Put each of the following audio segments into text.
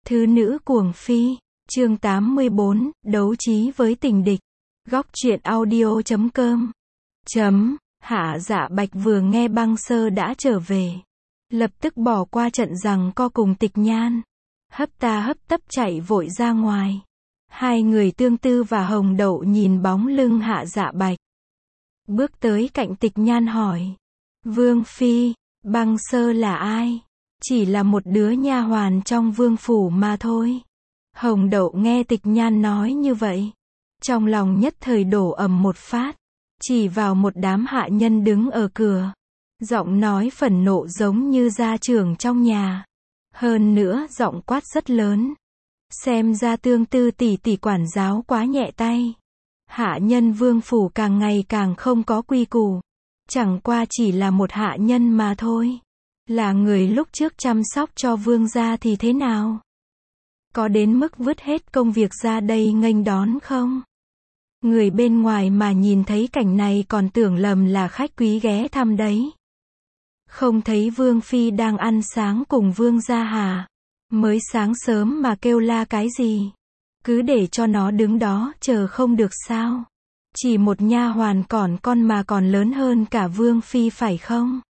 Thứ nữ cuồng phi, chương 84, đấu trí với tình địch. Góc truyện audio.com. Hạ Dạ Bạch vừa nghe Băng Sơ đã trở về, lập tức bỏ qua trận giằng co cùng Tịch Nhan, hấp ta hấp tấp chạy vội ra ngoài. Hai người Tương Tư và Hồng Đậu nhìn bóng lưng Hạ Dạ Bạch, bước tới cạnh Tịch Nhan hỏi: Vương phi, Băng Sơ là ai? Chỉ là một đứa nha hoàn trong vương phủ mà thôi. Hồng Đậu nghe Tịch Nhan nói như vậy, trong lòng nhất thời đổ ầm một phát, chỉ vào một đám hạ nhân đứng ở cửa, giọng nói phẫn nộ giống như gia trưởng trong nhà. Hơn nữa giọng quát rất lớn. Xem ra Tương Tư tỷ tỷ quản giáo quá nhẹ tay. Hạ nhân vương phủ càng ngày càng không có quy củ. Chẳng qua chỉ là một hạ nhân mà thôi. Là người lúc trước chăm sóc cho vương gia thì thế nào? Có đến mức vứt hết công việc ra đây nghênh đón không? Người bên ngoài mà nhìn thấy cảnh này còn tưởng lầm là khách quý ghé thăm đấy. Không thấy vương phi đang ăn sáng cùng vương gia hả? Mới sáng sớm mà kêu la cái gì? Cứ để cho nó đứng đó chờ không được sao? Chỉ một nha hoàn còn con mà còn lớn hơn cả vương phi phải không?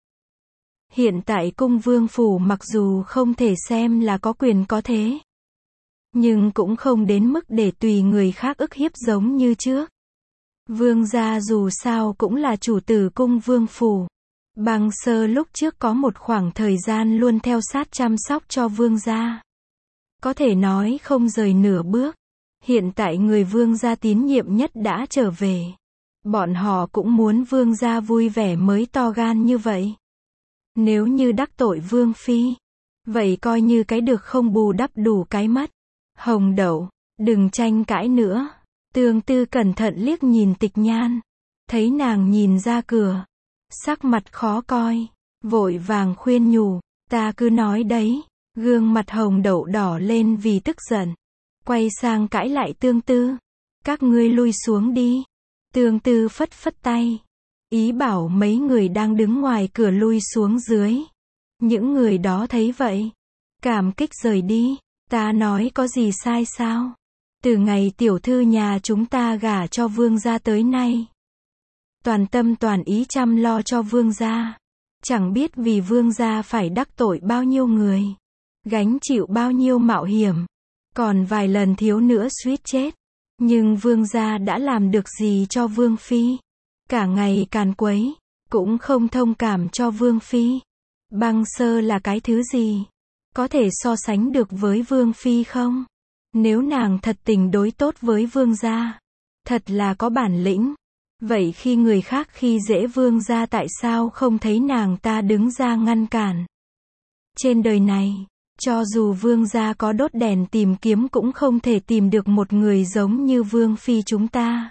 Hiện tại cung vương phủ mặc dù không thể xem là có quyền có thế, nhưng cũng không đến mức để tùy người khác ức hiếp giống như trước. Vương gia dù sao cũng là chủ tử cung vương phủ. Băng Sơ lúc trước có một khoảng thời gian luôn theo sát chăm sóc cho vương gia, có thể nói không rời nửa bước. Hiện tại người vương gia tín nhiệm nhất đã trở về, bọn họ cũng muốn vương gia vui vẻ mới to gan như vậy. Nếu như đắc tội vương phi, vậy coi như cái được không bù đắp đủ cái mất. Hồng Đậu, đừng tranh cãi nữa. Tương Tư cẩn thận liếc nhìn Tịch Nhan, thấy nàng nhìn ra cửa, sắc mặt khó coi, vội vàng khuyên nhủ: ta cứ nói đấy. Gương mặt Hồng Đậu đỏ lên vì tức giận, quay sang cãi lại Tương Tư: các ngươi lui xuống đi. Tương Tư phất phất tay, ý bảo mấy người đang đứng ngoài cửa lui xuống dưới. Những người đó thấy vậy, cảm kích rời đi. Ta nói có gì sai sao? Từ ngày tiểu thư nhà chúng ta gả cho vương gia tới nay, toàn tâm toàn ý chăm lo cho vương gia. Chẳng biết vì vương gia phải đắc tội bao nhiêu người, gánh chịu bao nhiêu mạo hiểm, còn vài lần thiếu nữa suýt chết. Nhưng vương gia đã làm được gì cho vương phi? Cả ngày càn quấy, cũng không thông cảm cho vương phi. Băng Sơ là cái thứ gì? Có thể so sánh được với vương phi không? Nếu nàng thật tình đối tốt với vương gia, thật là có bản lĩnh, vậy khi người khác khi dễ vương gia tại sao không thấy nàng ta đứng ra ngăn cản? Trên đời này, cho dù vương gia có đốt đèn tìm kiếm cũng không thể tìm được một người giống như vương phi chúng ta.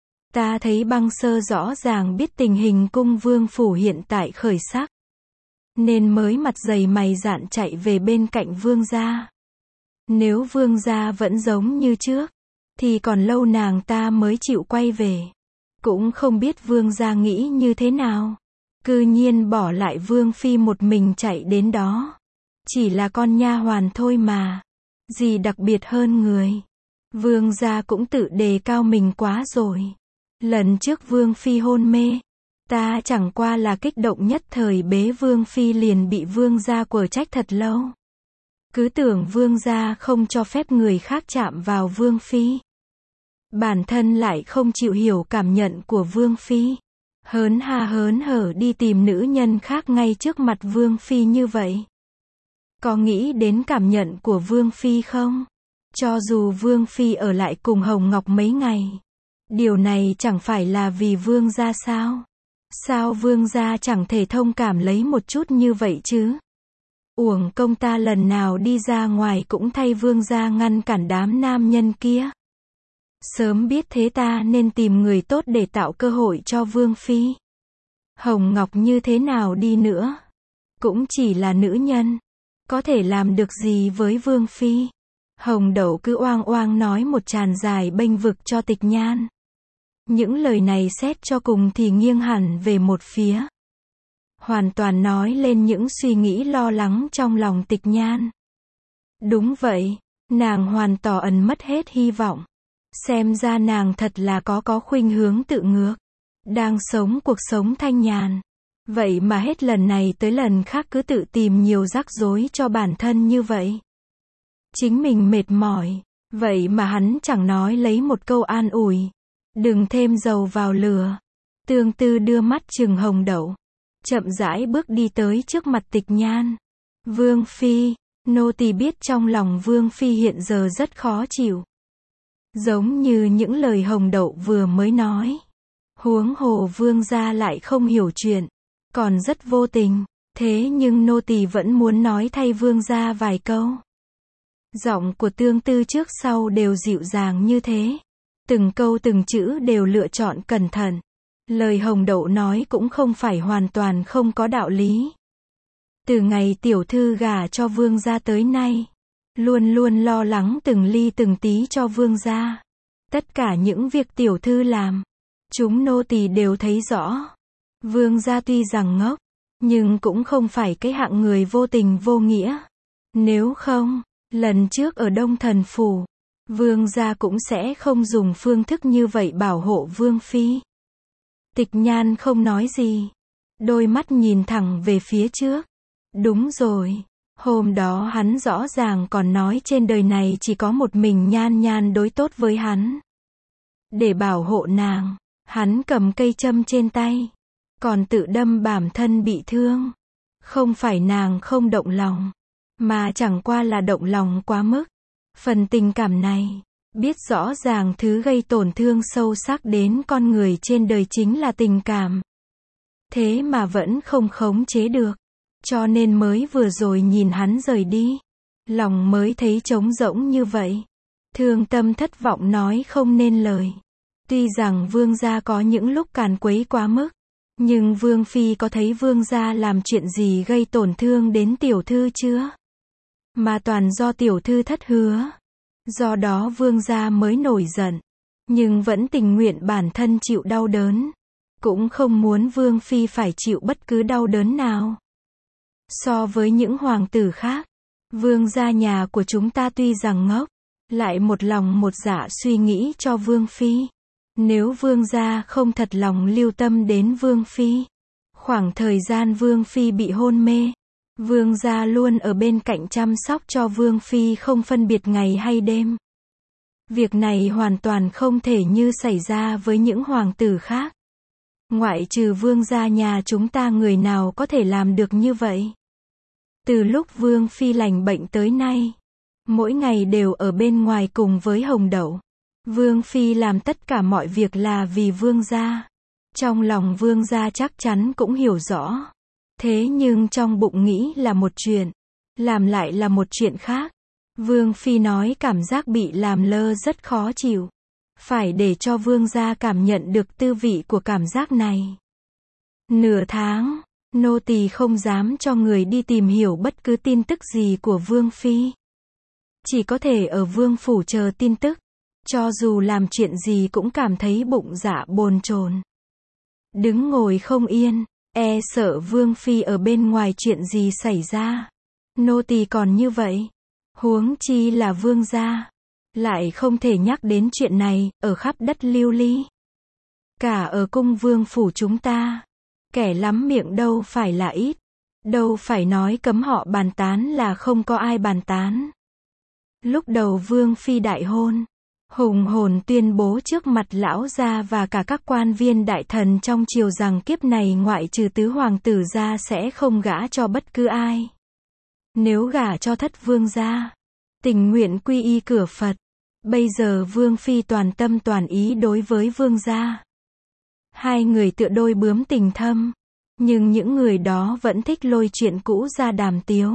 Ta thấy Băng Sơ rõ ràng biết tình hình cung vương phủ hiện tại khởi sắc, nên mới mặt dày mày dạn chạy về bên cạnh vương gia. Nếu vương gia vẫn giống như trước, thì còn lâu nàng ta mới chịu quay về. Cũng không biết vương gia nghĩ như thế nào, cư nhiên bỏ lại vương phi một mình chạy đến đó. Chỉ là con nha hoàn thôi mà, gì đặc biệt hơn người. Vương gia cũng tự đề cao mình quá rồi. Lần trước vương phi hôn mê, ta chẳng qua là kích động nhất thời bế vương phi liền bị vương gia quở trách thật lâu. Cứ tưởng vương gia không cho phép người khác chạm vào vương phi, bản thân lại không chịu hiểu cảm nhận của vương phi, hớn hở đi tìm nữ nhân khác ngay trước mặt vương phi như vậy. Có nghĩ đến cảm nhận của vương phi không? Cho dù vương phi ở lại cùng Hồng Ngọc mấy ngày, điều này chẳng phải là vì vương gia sao? Sao vương gia chẳng thể thông cảm lấy một chút như vậy chứ? Uổng công ta lần nào đi ra ngoài cũng thay vương gia ngăn cản đám nam nhân kia. Sớm biết thế ta nên tìm người tốt để tạo cơ hội cho vương phi. Hồng Ngọc như thế nào đi nữa, cũng chỉ là nữ nhân, có thể làm được gì với vương phi? Hồng Đậu cứ oang oang nói một tràn dài bênh vực cho Tịch Nhan. Những lời này xét cho cùng thì nghiêng hẳn về một phía, hoàn toàn nói lên những suy nghĩ lo lắng trong lòng Tịch Nhan. Đúng vậy, Nàng hoàn toàn mất hết hy vọng. Xem ra nàng thật là có khuynh hướng tự ngược. Đang sống cuộc sống thanh nhàn. Vậy mà hết lần này tới lần khác cứ tự tìm nhiều rắc rối cho bản thân như vậy. Chính mình mệt mỏi. Vậy mà hắn chẳng nói lấy một câu an ủi. Đừng thêm dầu vào lửa. Tương Tư đưa mắt trừng Hồng Đậu. Chậm rãi bước đi tới trước mặt Tịch Nhan. Vương Phi, nô tỳ biết trong lòng Vương Phi hiện giờ rất khó chịu. Giống như những lời Hồng Đậu vừa mới nói. Huống hồ Vương gia lại không hiểu chuyện. Còn rất vô tình. Thế nhưng nô tỳ vẫn muốn nói thay Vương gia vài câu. Giọng của Tương Tư trước sau đều dịu dàng như thế. Từng câu từng chữ đều lựa chọn cẩn thận. Lời Hồng Đậu nói cũng không phải hoàn toàn không có đạo lý. Từ ngày tiểu thư gả cho Vương gia tới nay, luôn luôn lo lắng từng ly từng tí cho Vương gia. Tất cả những việc tiểu thư làm, chúng nô tỳ đều thấy rõ. Vương gia tuy rằng ngốc, nhưng cũng không phải cái hạng người vô tình vô nghĩa. Nếu không, lần trước ở Đông Thần Phủ, Vương gia cũng sẽ không dùng phương thức như vậy bảo hộ Vương Phi. Tịch Nhan không nói gì. Đôi mắt nhìn thẳng về phía trước. Đúng rồi. Hôm đó hắn rõ ràng còn nói trên đời này chỉ có một mình Nhan Nhan đối tốt với hắn. Để bảo hộ nàng, hắn cầm cây châm trên tay. Còn tự đâm bản thân bị thương. Không phải nàng không động lòng. Mà chẳng qua là động lòng quá mức. Phần tình cảm này, biết rõ ràng thứ gây tổn thương sâu sắc đến con người trên đời chính là tình cảm. Thế mà vẫn không khống chế được. Cho nên mới vừa rồi nhìn hắn rời đi. Lòng mới thấy trống rỗng như vậy. Thương tâm thất vọng nói không nên lời. Tuy rằng Vương gia có những lúc càn quấy quá mức. Nhưng Vương Phi có thấy Vương gia làm chuyện gì gây tổn thương đến tiểu thư chưa? Mà toàn do tiểu thư thất hứa. Do đó Vương gia mới nổi giận. Nhưng vẫn tình nguyện bản thân chịu đau đớn. Cũng không muốn Vương Phi phải chịu bất cứ đau đớn nào. So với những hoàng tử khác, Vương gia nhà của chúng ta tuy rằng ngốc, lại một lòng một dạ suy nghĩ cho Vương Phi. Nếu Vương gia không thật lòng lưu tâm đến Vương Phi, khoảng thời gian Vương Phi bị hôn mê, Vương gia luôn ở bên cạnh chăm sóc cho Vương Phi không phân biệt ngày hay đêm. Việc này hoàn toàn không thể như xảy ra với những hoàng tử khác. Ngoại trừ Vương gia nhà chúng ta người nào có thể làm được như vậy. Từ lúc Vương Phi lành bệnh tới nay, mỗi ngày đều ở bên ngoài cùng với Hồng Đậu. Vương Phi làm tất cả mọi việc là vì Vương gia. Trong lòng Vương gia chắc chắn cũng hiểu rõ. Thế nhưng trong bụng nghĩ là một chuyện, làm lại là một chuyện khác. Vương Phi nói cảm giác bị làm lơ rất khó chịu. Phải để cho Vương gia cảm nhận được tư vị của cảm giác này. Nửa tháng, nô tỳ không dám cho người đi tìm hiểu bất cứ tin tức gì của Vương Phi. Chỉ có thể ở Vương phủ chờ tin tức. Cho dù làm chuyện gì cũng cảm thấy bụng dạ bồn chồn. Đứng ngồi không yên, e sợ Vương Phi ở bên ngoài chuyện gì xảy ra. Nô tỳ còn như vậy. Huống chi là Vương gia. Lại không thể nhắc đến chuyện này, ở khắp đất lưu ly. Cả ở cung Vương phủ chúng ta. Kẻ lắm miệng đâu phải là ít. Đâu phải nói cấm họ bàn tán là không có ai bàn tán. Lúc đầu Vương Phi đại hôn, hùng hồn tuyên bố trước mặt lão gia và cả các quan viên đại thần trong triều rằng kiếp này ngoại trừ tứ hoàng tử ra sẽ không gả cho bất cứ ai. Nếu gả cho thất vương gia, tình nguyện quy y cửa Phật. Bây giờ Vương Phi toàn tâm toàn ý đối với Vương gia. Hai người tựa đôi bướm tình thâm. Nhưng những người đó vẫn thích lôi chuyện cũ ra đàm tiếu.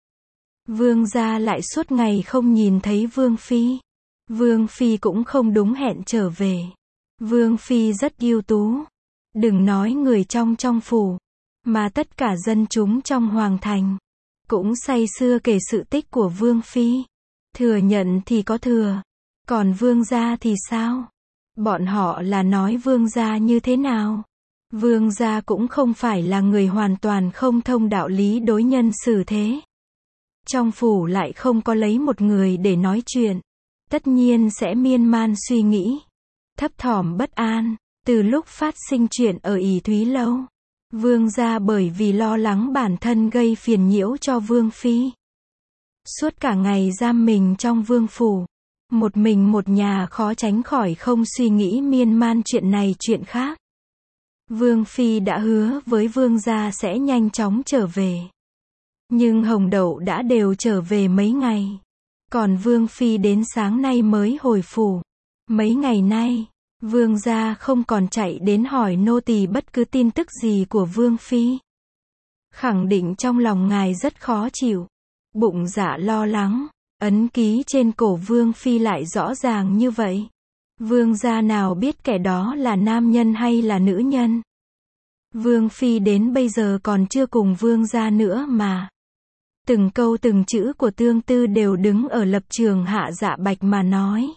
Vương gia lại suốt ngày không nhìn thấy Vương Phi. Vương Phi cũng không đúng hẹn trở về. Vương Phi rất ưu tú. Đừng nói người trong phủ, mà tất cả dân chúng trong hoàng thành cũng say sưa kể sự tích của Vương Phi. Thừa nhận thì có thừa. Còn Vương gia thì sao? Bọn họ là nói Vương gia như thế nào? Vương gia cũng không phải là người hoàn toàn không thông đạo lý đối nhân xử thế. Trong phủ lại không có lấy một người để nói chuyện. Tất nhiên sẽ miên man suy nghĩ. Thấp thỏm bất an. Từ lúc phát sinh chuyện ở ỷ Thúy Lâu, Vương gia bởi vì lo lắng bản thân gây phiền nhiễu cho Vương phi, suốt cả ngày giam mình trong vương phủ. Một mình một nhà khó tránh khỏi không suy nghĩ miên man chuyện này chuyện khác. Vương phi đã hứa với Vương gia sẽ nhanh chóng trở về. Nhưng Hồng Đậu đã đều trở về mấy ngày. Còn Vương phi đến sáng nay mới hồi phủ. Mấy ngày nay, Vương gia không còn chạy đến hỏi nô tỳ bất cứ tin tức gì của Vương phi. Khẳng định trong lòng ngài rất khó chịu. Bụng dạ lo lắng. Ấn ký trên cổ Vương phi lại rõ ràng như vậy. Vương gia nào biết kẻ đó là nam nhân hay là nữ nhân. Vương phi đến bây giờ còn chưa cùng Vương gia nữa mà. Từng câu từng chữ của Tương Tư đều đứng ở lập trường Hạ Dạ Bạch mà nói.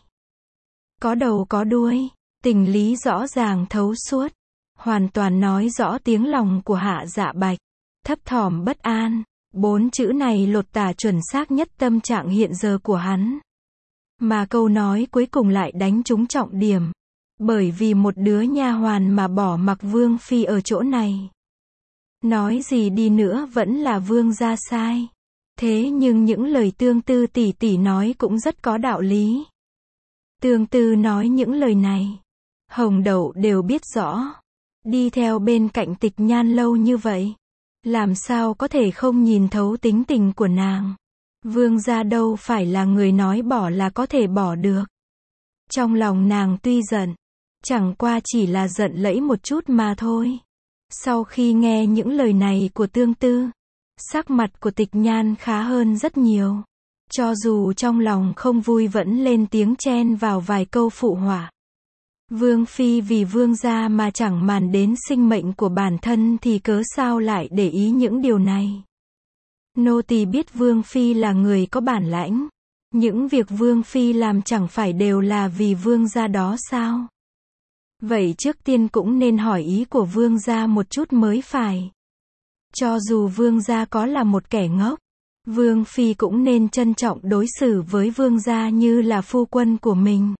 Có đầu có đuôi, tình lý rõ ràng thấu suốt, hoàn toàn nói rõ tiếng lòng của Hạ Dạ Bạch. Thấp thỏm bất an, 4 chữ này lột tả chuẩn xác nhất tâm trạng hiện giờ của hắn. Mà câu nói cuối cùng lại đánh trúng trọng điểm. Bởi vì một đứa nha hoàn mà bỏ mặc Vương phi ở chỗ này. Nói gì đi nữa vẫn là Vương gia sai. Thế nhưng những lời Tương Tư tỷ tỷ nói cũng rất có đạo lý. Tương Tư nói những lời này, Hồng Đậu đều biết rõ. Đi theo bên cạnh Tịch Nhan lâu như vậy, làm sao có thể không nhìn thấu tính tình của nàng. Vương gia đâu phải là người nói bỏ là có thể bỏ được. Trong lòng nàng tuy giận, chẳng qua chỉ là giận lẫy một chút mà thôi. Sau khi nghe những lời này của Tương Tư, sắc mặt của Tịch Nhan khá hơn rất nhiều. Cho dù trong lòng không vui vẫn lên tiếng chen vào vài câu phụ họa. Vương phi vì Vương gia mà chẳng màng đến sinh mệnh của bản thân thì cớ sao lại để ý những điều này. Nô tỳ biết Vương phi là người có bản lãnh. Những việc Vương phi làm chẳng phải đều là vì Vương gia đó sao? Vậy trước tiên cũng nên hỏi ý của Vương gia một chút mới phải. Cho dù Vương gia có là một kẻ ngốc, Vương phi cũng nên trân trọng đối xử với Vương gia như là phu quân của mình.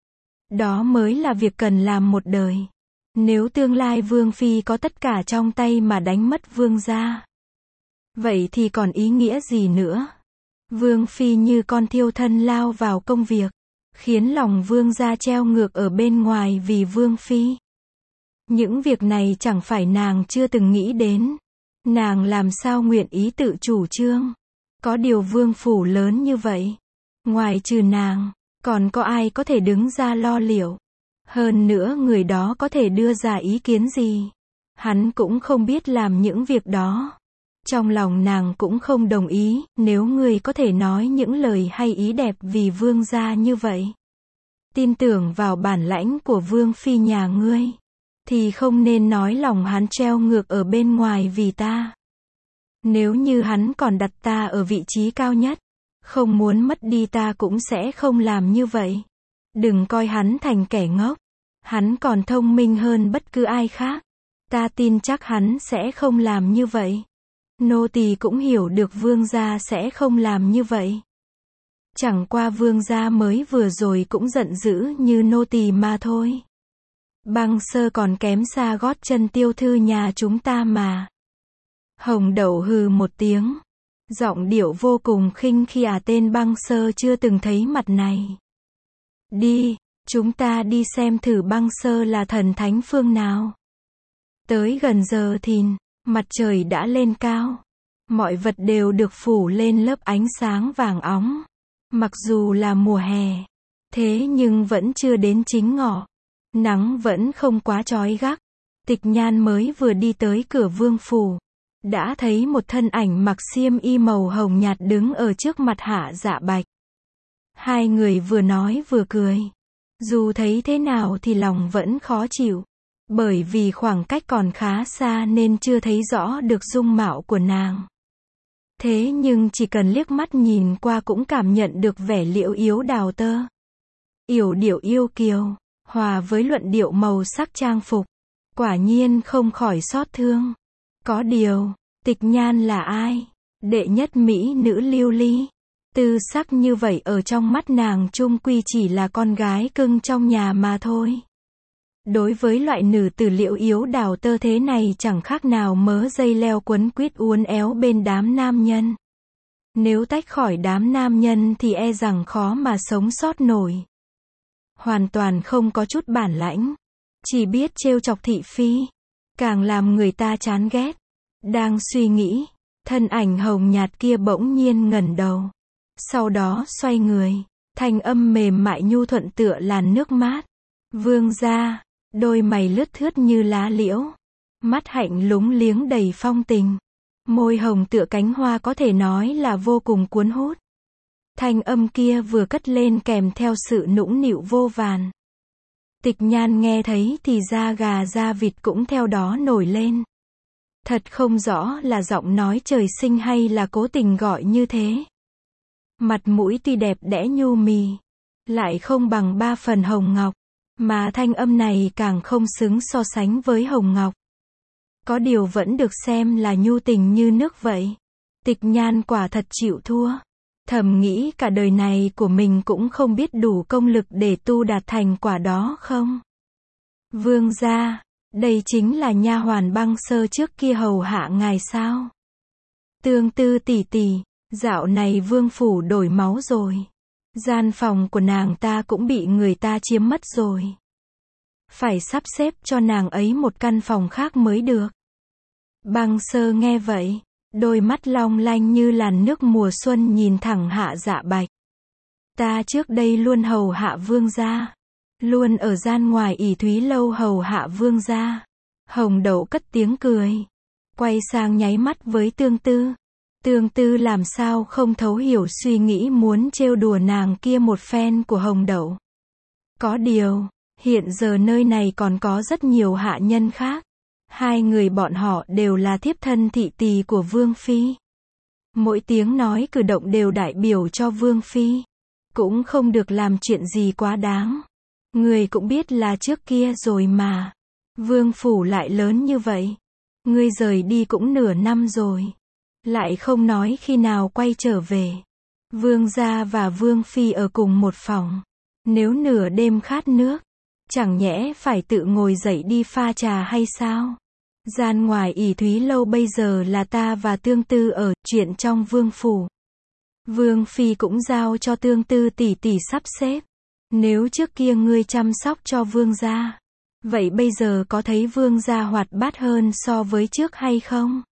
Đó mới là việc cần làm một đời. Nếu tương lai Vương phi có tất cả trong tay mà đánh mất Vương gia, vậy thì còn ý nghĩa gì nữa? Vương phi như con thiêu thân lao vào công việc, khiến lòng Vương gia treo ngược ở bên ngoài vì Vương phi. Những việc này chẳng phải nàng chưa từng nghĩ đến. Nàng làm sao nguyện ý tự chủ trương? Có điều vương phủ lớn như vậy, ngoài trừ nàng, còn có ai có thể đứng ra lo liệu? Hơn nữa người đó có thể đưa ra ý kiến gì? Hắn cũng không biết làm những việc đó. Trong lòng nàng cũng không đồng ý, nếu ngươi có thể nói những lời hay ý đẹp vì Vương gia như vậy, tin tưởng vào bản lãnh của Vương phi nhà ngươi, thì không nên nói lòng hắn treo ngược ở bên ngoài vì ta. Nếu như hắn còn đặt ta ở vị trí cao nhất, không muốn mất đi ta cũng sẽ không làm như vậy. Đừng coi hắn thành kẻ ngốc. Hắn còn thông minh hơn bất cứ ai khác. Ta tin chắc hắn sẽ không làm như vậy. Nô tỳ cũng hiểu được Vương gia sẽ không làm như vậy. Chẳng qua Vương gia mới vừa rồi cũng giận dữ như nô tỳ mà thôi. Băng Sơ còn kém xa gót chân Tiêu thư nhà chúng ta mà. Hồng Đậu hừ một tiếng, giọng điệu vô cùng khinh khi tên Băng Sơ chưa từng thấy mặt này. Đi, chúng ta đi xem thử Băng Sơ là thần thánh phương nào. Tới gần giờ thìn, mặt trời đã lên cao. Mọi vật đều được phủ lên lớp ánh sáng vàng óng. Mặc dù là mùa hè, thế nhưng vẫn chưa đến chính ngọ. Nắng vẫn không quá chói gắt. Tịch Nhan mới vừa đi tới cửa vương phủ, đã thấy một thân ảnh mặc xiêm y màu hồng nhạt đứng ở trước mặt Hạ Dạ Bạch. Hai người vừa nói vừa cười. Dù thấy thế nào thì lòng vẫn khó chịu. Bởi vì khoảng cách còn khá xa nên chưa thấy rõ được dung mạo của nàng. Thế nhưng chỉ cần liếc mắt nhìn qua cũng cảm nhận được vẻ liễu yếu đào tơ. Yểu điệu yêu kiều, hòa với luận điệu màu sắc trang phục. Quả nhiên không khỏi xót thương. Có điều, Tịch Nhan là ai? đệ nhất mỹ nữ Lưu Ly. Tư sắc như vậy ở trong mắt nàng chung quy chỉ là con gái cưng trong nhà mà thôi. Đối với loại nữ tử liệu yếu đào tơ thế này chẳng khác nào mớ dây leo quấn quýt uốn éo bên đám nam nhân. Nếu tách khỏi đám nam nhân thì e rằng khó mà sống sót nổi. Hoàn toàn không có chút bản lãnh. Chỉ biết trêu chọc thị phi. Càng làm người ta chán ghét. Đang suy nghĩ, thân ảnh hồng nhạt kia bỗng nhiên ngẩng đầu. Sau đó xoay người. Thanh âm mềm mại nhu thuận tựa làn nước mát. Vương gia, đôi mày lướt thướt như lá liễu. Mắt hạnh lúng liếng đầy phong tình. Môi hồng tựa cánh hoa có thể nói là vô cùng cuốn hút. Thanh âm kia vừa cất lên kèm theo sự nũng nịu vô vàn. Tịch Nhan nghe thấy thì da gà da vịt cũng theo đó nổi lên. Thật không rõ là giọng nói trời sinh hay là cố tình gọi như thế. Mặt mũi tuy đẹp đẽ nhu mì, lại không bằng 3 phần hồng ngọc, mà thanh âm này càng không xứng so sánh với hồng ngọc. Có điều vẫn được xem là nhu tình như nước vậy. Tịch Nhan quả thật chịu thua. Thầm nghĩ cả đời này của mình cũng không biết đủ công lực để tu đạt thành quả đó không. Vương gia, đây chính là nha hoàn Băng Sơ trước kia hầu hạ ngài sao? Tương Tư tỷ tỷ, dạo này vương phủ đổi máu rồi. Gian phòng của nàng ta cũng bị người ta chiếm mất rồi. Phải sắp xếp cho nàng ấy một căn phòng khác mới được. Băng Sơ nghe vậy, đôi mắt long lanh như làn nước mùa xuân nhìn thẳng Hạ Dạ Bạch. Ta trước đây luôn hầu hạ vương gia. Luôn ở gian ngoài ỷ thúy lâu hầu hạ vương gia. Hồng Đậu cất tiếng cười. Quay sang nháy mắt với Tương Tư. Tương Tư làm sao không thấu hiểu suy nghĩ muốn trêu đùa nàng kia một phen của Hồng Đậu. Có điều, hiện giờ nơi này còn có rất nhiều hạ nhân khác. Hai người bọn họ đều là thiếp thân thị tỳ của Vương Phi. Mỗi tiếng nói cử động đều đại biểu cho Vương Phi. Cũng không được làm chuyện gì quá đáng. Người cũng biết là trước kia rồi mà. Vương phủ lại lớn như vậy. Ngươi rời đi cũng nửa năm rồi. Lại không nói khi nào quay trở về. Vương gia và Vương Phi ở cùng một phòng. Nếu nửa đêm khát nước, chẳng nhẽ phải tự ngồi dậy đi pha trà hay sao? Gian ngoài ỷ thúy lâu bây giờ là ta và Tương Tư ở, chuyện trong vương phủ. Vương Phi cũng giao cho Tương Tư tỷ tỷ sắp xếp. Nếu trước kia ngươi chăm sóc cho vương gia, vậy bây giờ có thấy vương gia hoạt bát hơn so với trước hay không?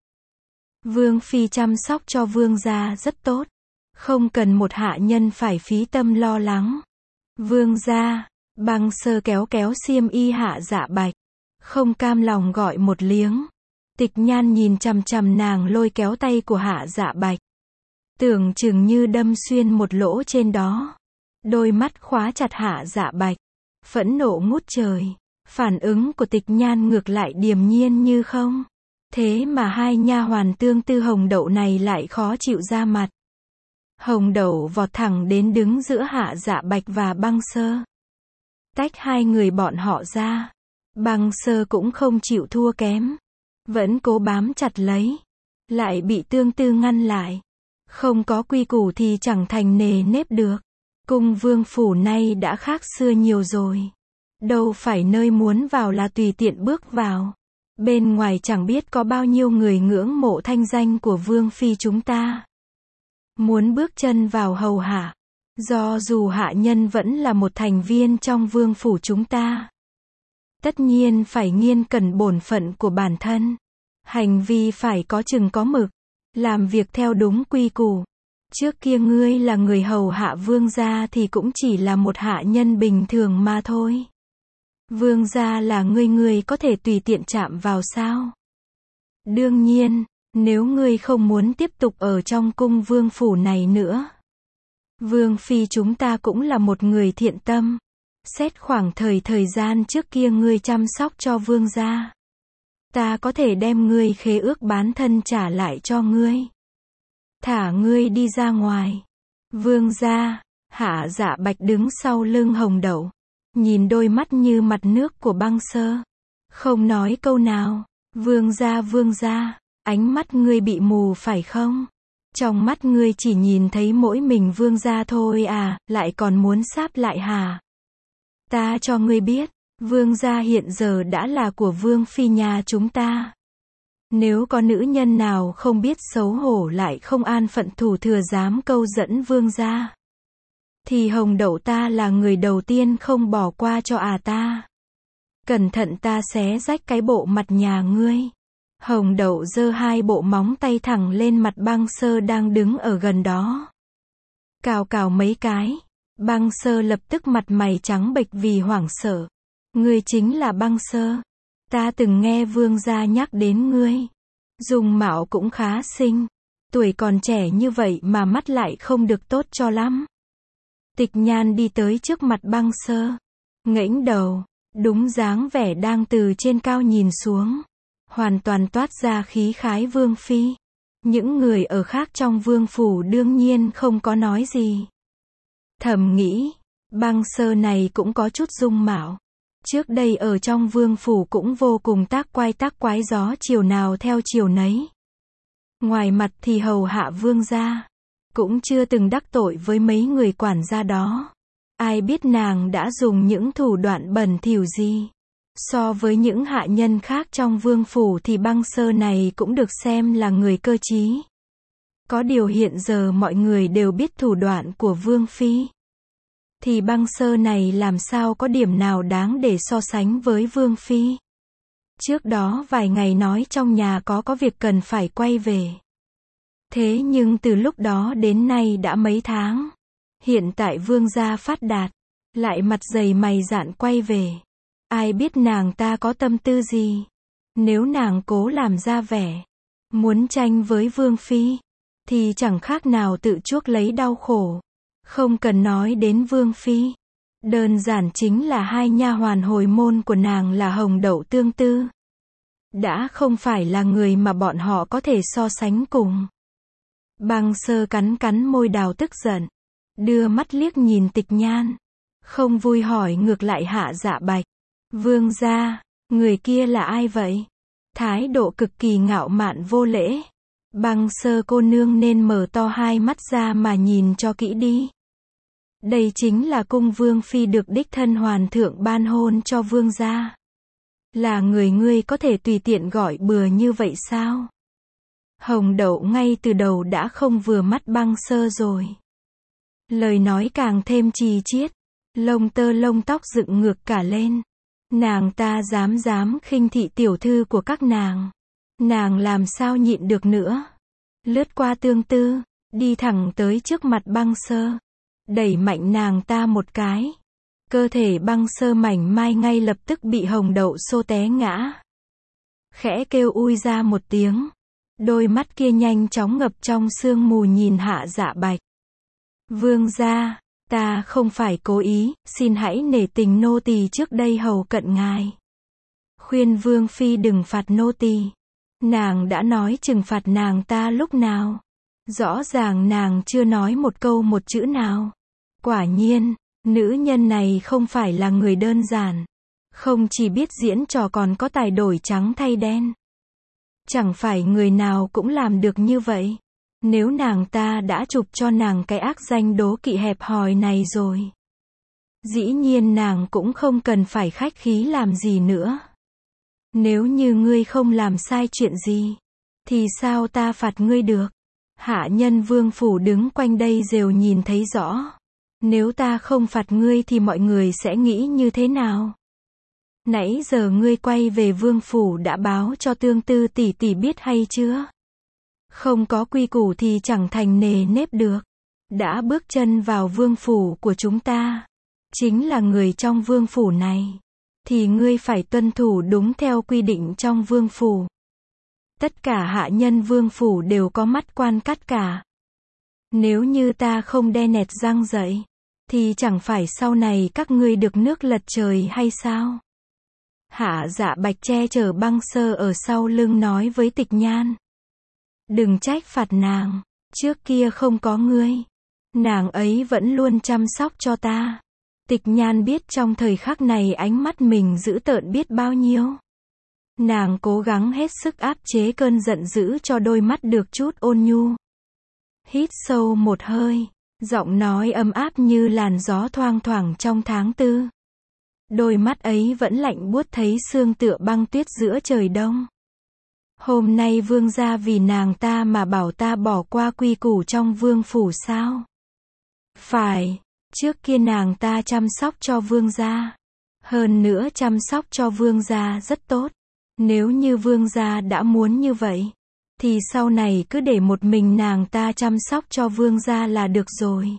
Vương Phi chăm sóc cho vương gia rất tốt. Không cần một hạ nhân phải phí tâm lo lắng. Vương gia, Băng Sơ kéo kéo xiêm y Hạ Dạ Bạch. Không cam lòng gọi một liếng. Tịch Nhan nhìn chằm chằm nàng lôi kéo tay của Hạ Dạ Bạch. Tưởng chừng như đâm xuyên một lỗ trên đó. Đôi mắt khóa chặt Hạ Dạ Bạch. Phẫn nộ ngút trời. Phản ứng của Tịch Nhan ngược lại điềm nhiên như không. Thế mà hai nha hoàn Tương Tư Hồng Đậu này lại khó chịu ra mặt. Hồng Đậu vọt thẳng đến đứng giữa Hạ Dạ Bạch và Băng Sơ. Tách hai người bọn họ ra. Băng Sơ cũng không chịu thua kém. Vẫn cố bám chặt lấy. Lại bị Tương Tư ngăn lại. Không có quy củ thì chẳng thành nề nếp được. Cung vương phủ nay đã khác xưa nhiều rồi. Đâu phải nơi muốn vào là tùy tiện bước vào. Bên ngoài chẳng biết có bao nhiêu người ngưỡng mộ thanh danh của Vương Phi chúng ta. Muốn bước chân vào hầu hạ. Do dù hạ nhân vẫn là một thành viên trong vương phủ chúng ta. Tất nhiên phải nghiên cẩn bổn phận của bản thân. Hành vi phải có chừng có mực. Làm việc theo đúng quy củ. Trước kia ngươi là người hầu hạ vương gia thì cũng chỉ là một hạ nhân bình thường mà thôi. Vương gia là ngươi có thể tùy tiện chạm vào sao? Đương nhiên, nếu ngươi không muốn tiếp tục ở trong cung vương phủ này nữa. Vương Phi chúng ta cũng là một người thiện tâm. Xét khoảng thời gian trước kia ngươi chăm sóc cho vương gia. Ta có thể đem ngươi khế ước bán thân trả lại cho ngươi. Thả ngươi đi ra ngoài. Vương gia, Hạ Dạ Bạch đứng sau lưng Hồng Đậu. Nhìn đôi mắt như mặt nước của Băng Sơ. Không nói câu nào. Vương gia, ánh mắt ngươi bị mù phải không? Trong mắt ngươi chỉ nhìn thấy mỗi mình vương gia thôi à, lại còn muốn sáp lại hả? Ta cho ngươi biết, vương gia hiện giờ đã là của vương phi nhà chúng ta. Nếu có nữ nhân nào không biết xấu hổ lại không an phận thủ thừa dám câu dẫn vương gia, thì hồng đậu ta là người đầu tiên không bỏ qua cho ta. Cẩn thận ta xé rách cái bộ mặt nhà ngươi. Hồng đậu giơ hai bộ móng tay thẳng lên mặt Băng Sơ đang đứng ở gần đó. Cào cào mấy cái. Băng Sơ lập tức mặt mày trắng bệch vì hoảng sợ. Ngươi chính là Băng Sơ. Ta từng nghe vương gia nhắc đến ngươi. Dung mạo cũng khá xinh. Tuổi còn trẻ như vậy mà mắt lại không được tốt cho lắm. Tịch Nhan đi tới trước mặt Băng Sơ. Ngẩng đầu. Đúng dáng vẻ đang từ trên cao nhìn xuống. Hoàn toàn toát ra khí khái vương phi. Những người ở khác trong vương phủ đương nhiên không có nói gì. Thầm nghĩ, Băng Sơ này cũng có chút dung mạo. Trước đây ở trong vương phủ cũng vô cùng tác quái gió chiều nào theo chiều nấy. Ngoài mặt thì hầu hạ vương gia. Cũng chưa từng đắc tội với mấy người quản gia đó. Ai biết nàng đã dùng những thủ đoạn bẩn thỉu gì. So với những hạ nhân khác trong vương phủ thì Băng Sơ này cũng được xem là người cơ trí. Có điều hiện giờ mọi người đều biết thủ đoạn của vương phi. Thì Băng Sơ này làm sao có điểm nào đáng để so sánh với vương phi. Trước đó vài ngày nói trong nhà có việc cần phải quay về. Thế nhưng từ lúc đó đến nay đã mấy tháng. Hiện tại vương gia phát đạt. Lại mặt dày mày dạn quay về. Ai biết nàng ta có tâm tư gì. Nếu nàng cố làm ra vẻ muốn tranh với vương phi, thì chẳng khác nào tự chuốc lấy đau khổ. Không cần nói đến vương phi. Đơn giản chính là hai nha hoàn hồi môn của nàng là Hồng Đậu Tương Tư. Đã không phải là người mà bọn họ có thể so sánh cùng. Băng Sơ cắn môi đào tức giận. Đưa mắt liếc nhìn Tịch Nhan. Không vui hỏi ngược lại Hạ Dạ Bạch. Vương gia, người kia là ai vậy? Thái độ cực kỳ ngạo mạn vô lễ. Băng Sơ cô nương nên mở to hai mắt ra mà nhìn cho kỹ đi. Đây chính là cung vương phi được đích thân hoàng thượng ban hôn cho vương gia. Là người ngươi có thể tùy tiện gọi bừa như vậy sao? Hồng Đậu ngay từ đầu đã không vừa mắt Băng Sơ rồi. Lời nói càng thêm chi chiết. Lông tơ lông tóc dựng ngược cả lên. Nàng ta dám khinh thị tiểu thư của các nàng. Nàng làm sao nhịn được nữa. Lướt qua Tương Tư, đi thẳng tới trước mặt Băng Sơ. Đẩy mạnh nàng ta một cái. Cơ thể Băng Sơ mảnh mai ngay lập tức bị Hồng Đậu xô té ngã. Khẽ kêu ui ra một tiếng. Đôi mắt kia nhanh chóng ngập trong sương mù nhìn Hạ Dạ Bạch. Vương gia, ta không phải cố ý, xin hãy nể tình nô tỳ trước đây hầu cận ngài. Khuyên vương phi đừng phạt nô tỳ. Nàng đã nói trừng phạt nàng ta lúc nào? Rõ ràng nàng chưa nói một câu một chữ nào. Quả nhiên, nữ nhân này không phải là người đơn giản. Không chỉ biết diễn trò còn có tài đổi trắng thay đen. Chẳng phải người nào cũng làm được như vậy. Nếu nàng ta đã chụp cho nàng cái ác danh đố kỵ hẹp hòi này rồi, dĩ nhiên nàng cũng không cần phải khách khí làm gì nữa. Nếu như ngươi không làm sai chuyện gì, thì sao ta phạt ngươi được? Hạ nhân vương phủ đứng quanh đây đều nhìn thấy rõ. Nếu ta không phạt ngươi thì mọi người sẽ nghĩ như thế nào? Nãy giờ ngươi quay về vương phủ đã báo cho Tương Tư tỷ tỷ biết hay chưa? Không có quy củ thì chẳng thành nề nếp được. Đã bước chân vào vương phủ của chúng ta, chính là người trong vương phủ này, thì ngươi phải tuân thủ đúng theo quy định trong vương phủ. Tất cả hạ nhân vương phủ đều có mắt quan cắt cả. Nếu như ta không đe nẹt răng dậy, thì chẳng phải sau này các ngươi được nước lật trời hay sao? Hạ Dạ Bạch che chở Băng Sơ ở sau lưng nói với Tịch Nhan. Đừng trách phạt nàng, trước kia không có ngươi. Nàng ấy vẫn luôn chăm sóc cho ta. Tịch Nhan biết trong thời khắc này ánh mắt mình dữ tợn biết bao nhiêu. Nàng cố gắng hết sức áp chế cơn giận dữ cho đôi mắt được chút ôn nhu. Hít sâu một hơi, giọng nói ấm áp như làn gió thoang thoảng trong tháng tư. Đôi mắt ấy vẫn lạnh buốt thấy sương tựa băng tuyết giữa trời đông. Hôm nay vương gia vì nàng ta mà bảo ta bỏ qua quy củ trong vương phủ sao? Phải, trước kia nàng ta chăm sóc cho vương gia. Hơn nữa chăm sóc cho vương gia rất tốt. Nếu như vương gia đã muốn như vậy, thì sau này cứ để một mình nàng ta chăm sóc cho vương gia là được rồi.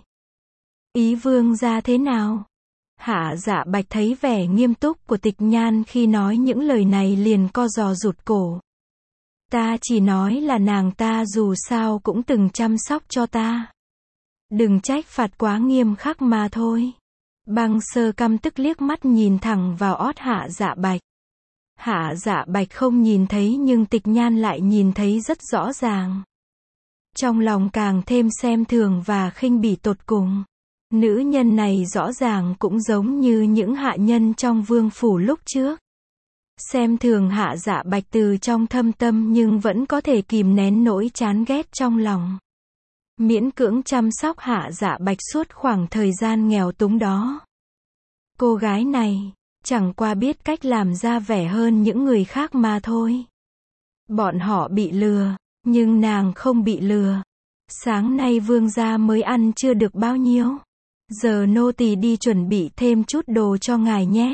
Ý vương gia thế nào? Hạ Dạ Bạch thấy vẻ nghiêm túc của Tịch Nhan khi nói những lời này liền co giò rụt cổ. Ta chỉ nói là nàng ta dù sao cũng từng chăm sóc cho ta. Đừng trách phạt quá nghiêm khắc mà thôi. Băng Sơ căm tức liếc mắt nhìn thẳng vào ót Hạ Dạ Bạch. Hạ Dạ Bạch không nhìn thấy nhưng Tịch Nhan lại nhìn thấy rất rõ ràng. Trong lòng càng thêm xem thường và khinh bỉ tột cùng. Nữ nhân này rõ ràng cũng giống như những hạ nhân trong vương phủ lúc trước. Xem thường Hạ Dạ Bạch từ trong thâm tâm nhưng vẫn có thể kìm nén nỗi chán ghét trong lòng. Miễn cưỡng chăm sóc Hạ Dạ Bạch suốt khoảng thời gian nghèo túng đó. Cô gái này, chẳng qua biết cách làm ra vẻ hơn những người khác mà thôi. Bọn họ bị lừa, nhưng nàng không bị lừa. Sáng nay vương gia mới ăn chưa được bao nhiêu. Giờ nô tỳ đi chuẩn bị thêm chút đồ cho ngài nhé.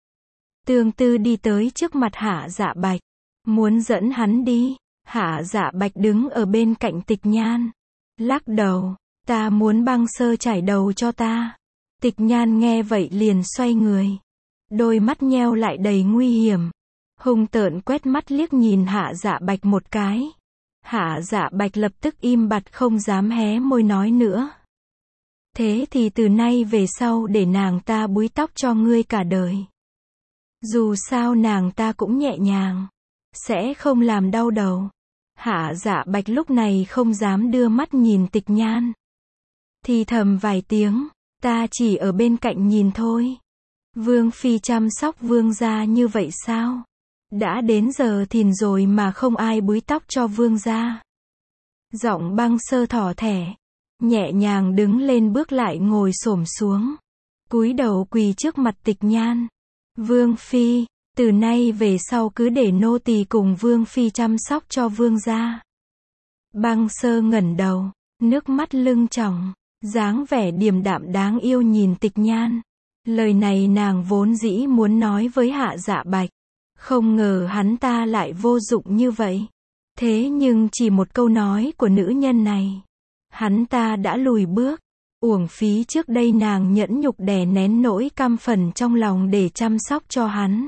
Tương Tư đi tới trước mặt Hạ Dạ Bạch, muốn dẫn hắn đi. Hạ Dạ Bạch đứng ở bên cạnh Tịch Nhan, lắc đầu, ta muốn Băng Sơ chải đầu cho ta. Tịch Nhan nghe vậy liền xoay người, đôi mắt nheo lại đầy nguy hiểm, hung tợn quét mắt liếc nhìn Hạ Dạ Bạch một cái. Hạ Dạ Bạch lập tức im bặt không dám hé môi nói nữa. Thế thì từ nay về sau để nàng ta búi tóc cho ngươi cả đời. Dù sao nàng ta cũng nhẹ nhàng, sẽ không làm đau đầu. Hạ Dạ Bạch lúc này không dám đưa mắt nhìn Tịch Nhan. Thì thầm vài tiếng, ta chỉ ở bên cạnh nhìn thôi. Vương phi chăm sóc vương gia như vậy sao? Đã đến giờ thìn rồi mà không ai búi tóc cho vương gia. Giọng Băng Sơ thỏ thẻ, nhẹ nhàng đứng lên bước lại ngồi xổm xuống, cúi đầu quỳ trước mặt Tịch Nhan. Vương phi, từ nay về sau cứ để nô tỳ cùng vương phi chăm sóc cho vương gia. Băng Sơ ngẩng đầu, nước mắt lưng tròng, dáng vẻ điềm đạm đáng yêu nhìn Tịch Nhan. Lời này nàng vốn dĩ muốn nói với Hạ Dạ Bạch, không ngờ hắn ta lại vô dụng như vậy. Thế nhưng chỉ một câu nói của nữ nhân này, hắn ta đã lùi bước. Uổng phí trước đây nàng nhẫn nhục đè nén nỗi căm phẫn trong lòng để chăm sóc cho hắn.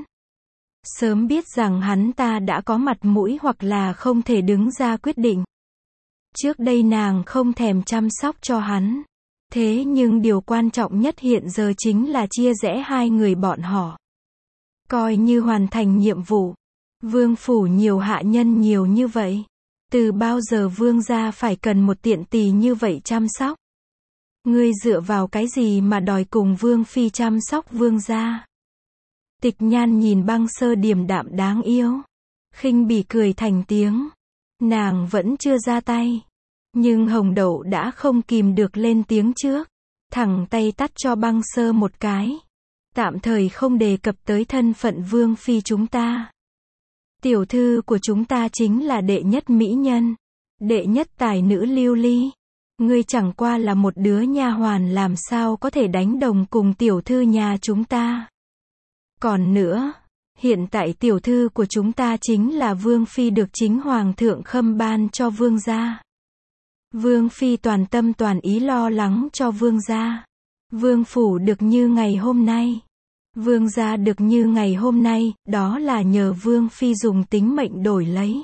Sớm biết rằng hắn ta đã có mặt mũi hoặc là không thể đứng ra quyết định. Trước đây nàng không thèm chăm sóc cho hắn. Thế nhưng điều quan trọng nhất hiện giờ chính là chia rẽ hai người bọn họ. Coi như hoàn thành nhiệm vụ. Vương phủ nhiều hạ nhân nhiều như vậy. Từ bao giờ vương gia phải cần một tiện tỳ như vậy chăm sóc? Ngươi dựa vào cái gì mà đòi cùng vương phi chăm sóc vương gia? Tịch Nhan nhìn Băng Sơ điềm đạm đáng yêu, khinh bỉ cười thành tiếng. Nàng vẫn chưa ra tay, nhưng Hồng Đậu đã không kìm được lên tiếng trước, thẳng tay tắt cho Băng Sơ một cái. Tạm thời không đề cập tới thân phận vương phi chúng ta. Tiểu thư của chúng ta chính là đệ nhất mỹ nhân, đệ nhất tài nữ Lưu Ly. Ngươi chẳng qua là một đứa nha hoàn, làm sao có thể đánh đồng cùng tiểu thư nhà chúng ta. Còn nữa, hiện tại tiểu thư của chúng ta chính là vương phi được chính hoàng thượng khâm ban cho vương gia. Vương phi toàn tâm toàn ý lo lắng cho vương gia. Vương phủ được như ngày hôm nay, vương gia được như ngày hôm nay, đó là nhờ vương phi dùng tính mệnh đổi lấy.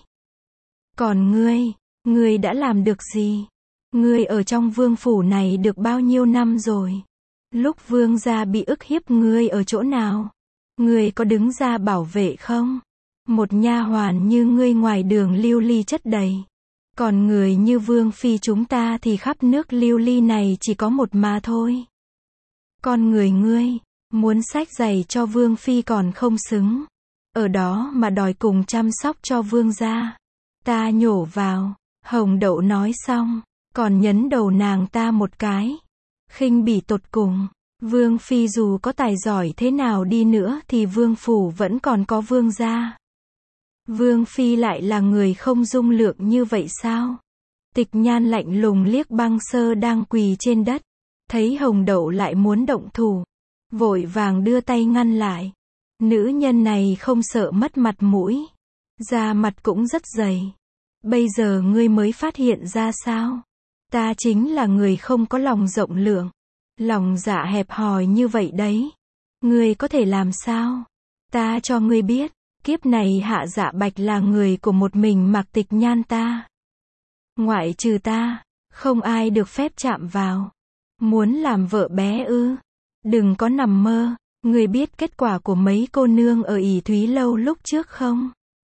Còn ngươi đã làm được gì? Ngươi ở trong vương phủ này được bao nhiêu năm rồi? Lúc vương gia bị ức hiếp ngươi ở chỗ nào? Ngươi có đứng ra bảo vệ không? Một nha hoàn như ngươi ngoài đường Lưu Ly chất đầy. Còn người như vương phi chúng ta thì khắp nước Lưu Ly này chỉ có một mà thôi. Con người ngươi, muốn xách giày cho vương phi còn không xứng. Ở đó mà đòi cùng chăm sóc cho vương gia. Ta nhổ vào. Hồng Đậu nói xong, còn nhấn đầu nàng ta một cái. Khinh bỉ tột cùng. Vương phi dù có tài giỏi thế nào đi nữa thì vương phủ vẫn còn có vương gia. Vương phi lại là người không dung lượng như vậy sao? Tịch Nhan lạnh lùng liếc Băng Sơ đang quỳ trên đất, thấy Hồng Đậu lại muốn động thủ, vội vàng đưa tay ngăn lại. Nữ nhân này không sợ mất mặt mũi, da mặt cũng rất dày. Bây giờ ngươi mới phát hiện ra sao? Ta chính là người không có lòng rộng lượng, lòng dạ hẹp hòi như vậy đấy. Ngươi có thể làm sao? Ta cho ngươi biết, kiếp này Hạ Dạ Bạch là người của một mình Mạc Tịch Nhan ta. Ngoại trừ ta, không ai được phép chạm vào. Muốn làm vợ bé ư? Đừng có nằm mơ. Ngươi biết kết quả của mấy cô nương ở ỷ Thúy Lâu lúc trước không?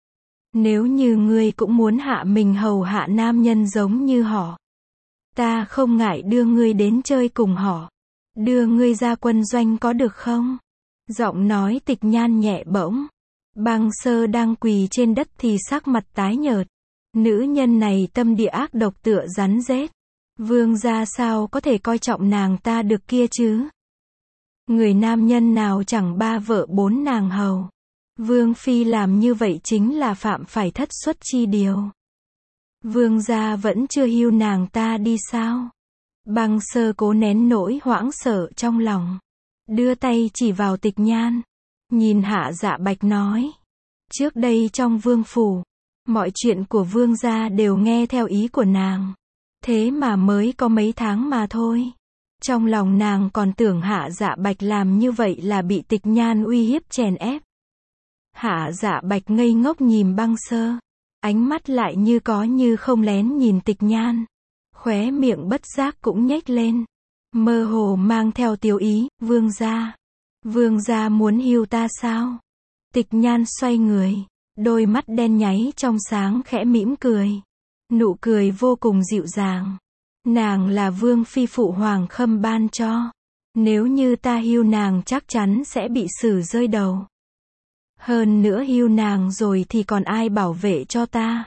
Nếu như ngươi cũng muốn hạ mình hầu hạ nam nhân giống như họ, ta không ngại đưa ngươi đến chơi cùng họ. Đưa ngươi ra quân doanh có được không? Giọng nói Tịch Nhan nhẹ bỗng. Băng Sơ đang quỳ trên đất thì sắc mặt tái nhợt. Nữ nhân này tâm địa ác độc tựa rắn rết. Vương gia sao có thể coi trọng nàng ta được kia chứ? Người nam nhân nào chẳng ba vợ bốn nàng hầu. Vương phi làm như vậy chính là phạm phải thất suất chi điều. Vương gia vẫn chưa hiu nàng ta đi sao? Băng Sơ cố nén nỗi hoảng sợ trong lòng, đưa tay chỉ vào Tịch Nhan, nhìn Hạ Dạ Bạch nói. Trước đây trong vương phủ, mọi chuyện của vương gia đều nghe theo ý của nàng. Thế mà mới có mấy tháng mà thôi. Trong lòng nàng còn tưởng Hạ Dạ Bạch làm như vậy là bị Tịch Nhan uy hiếp chèn ép. Hạ Dạ Bạch ngây ngốc nhìn Băng Sơ, ánh mắt lại như có như không lén nhìn Tịch Nhan. Khóe miệng bất giác cũng nhếch lên, mơ hồ mang theo tiêu ý. Vương gia muốn hưu ta sao? Tịch Nhan xoay người, đôi mắt đen nháy trong sáng khẽ mỉm cười. Nụ cười vô cùng dịu dàng. Nàng là vương phi phụ hoàng Khâm ban cho. Nếu như ta hưu nàng chắc chắn sẽ bị xử rơi đầu. Hơn nữa hưu nàng rồi thì còn ai bảo vệ cho ta?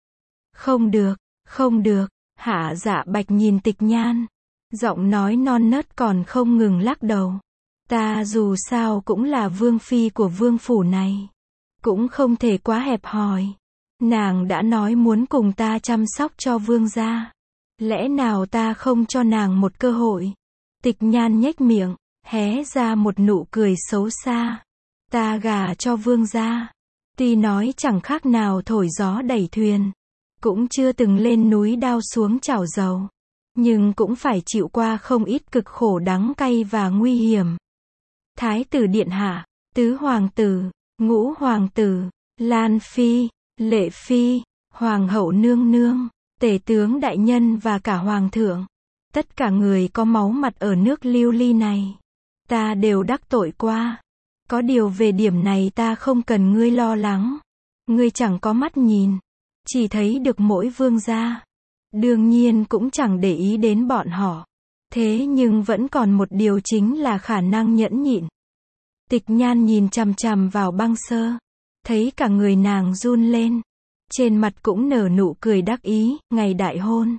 Không được, không được. Hạ Dạ Bạch nhìn Tịch Nhan, giọng nói non nớt còn không ngừng lắc đầu. Ta dù sao cũng là vương phi của vương phủ này, cũng không thể quá hẹp hòi. Nàng đã nói muốn cùng ta chăm sóc cho vương gia, lẽ nào ta không cho nàng một cơ hội? Tịch Nhan nhếch miệng, hé ra một nụ cười xấu xa. Ta gả cho vương gia, tuy nói chẳng khác nào thổi gió đẩy thuyền, cũng chưa từng lên núi đao xuống chảo dầu, nhưng cũng phải chịu qua không ít cực khổ đắng cay và nguy hiểm. Thái tử điện hạ, tứ hoàng tử, ngũ hoàng tử, Lan phi, Lệ phi, hoàng hậu nương nương, tể tướng đại nhân và cả hoàng thượng, tất cả người có máu mặt ở nước Lưu Ly này, ta đều đắc tội qua. Có điều về điểm này ta không cần ngươi lo lắng. Ngươi chẳng có mắt nhìn, chỉ thấy được mỗi vương gia, đương nhiên cũng chẳng để ý đến bọn họ. Thế nhưng vẫn còn một điều chính là khả năng nhẫn nhịn. Tịch Nhan nhìn chằm chằm vào Băng Sơ, thấy cả người nàng run lên, trên mặt cũng nở nụ cười đắc ý. Ngày đại hôn,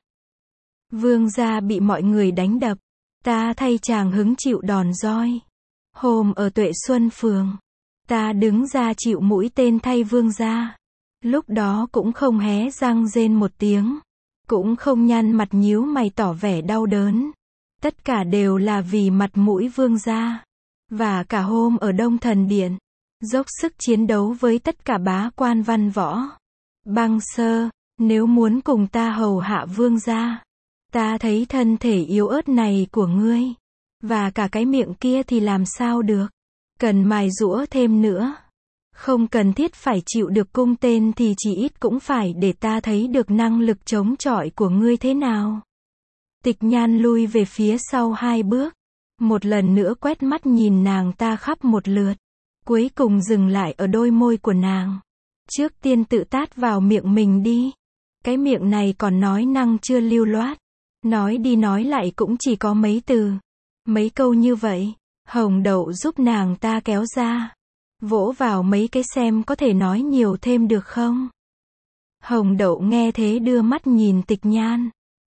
vương gia bị mọi người đánh đập, ta thay chàng hứng chịu đòn roi. Hôm ở Tuệ Xuân Phường, ta đứng ra chịu mũi tên thay vương gia. Lúc đó cũng không hé răng rên một tiếng, cũng không nhăn mặt nhíu mày tỏ vẻ đau đớn. Tất cả đều là vì mặt mũi vương gia. Và cả hôm ở Đông Thần Điện, dốc sức chiến đấu với tất cả bá quan văn võ. Băng Sơ, nếu muốn cùng ta hầu hạ vương gia, ta thấy thân thể yếu ớt này của ngươi, và cả cái miệng kia thì làm sao được? Cần mài giũa thêm nữa. Không cần thiết phải chịu được cung tên thì chỉ ít cũng phải để ta thấy được năng lực chống chọi của ngươi thế nào. Tịch Nhan lui về phía sau 2 bước, một lần nữa quét mắt nhìn nàng ta khắp một lượt, cuối cùng dừng lại ở đôi môi của nàng. Trước tiên tự tát vào miệng mình đi. Cái miệng này còn nói năng chưa lưu loát, nói đi nói lại cũng chỉ có mấy từ, mấy câu như vậy. Hồng Đậu giúp nàng ta kéo ra, vỗ vào mấy cái xem có thể nói nhiều thêm được không. Hồng Đậu nghe thế đưa mắt nhìn Tịch Nhan,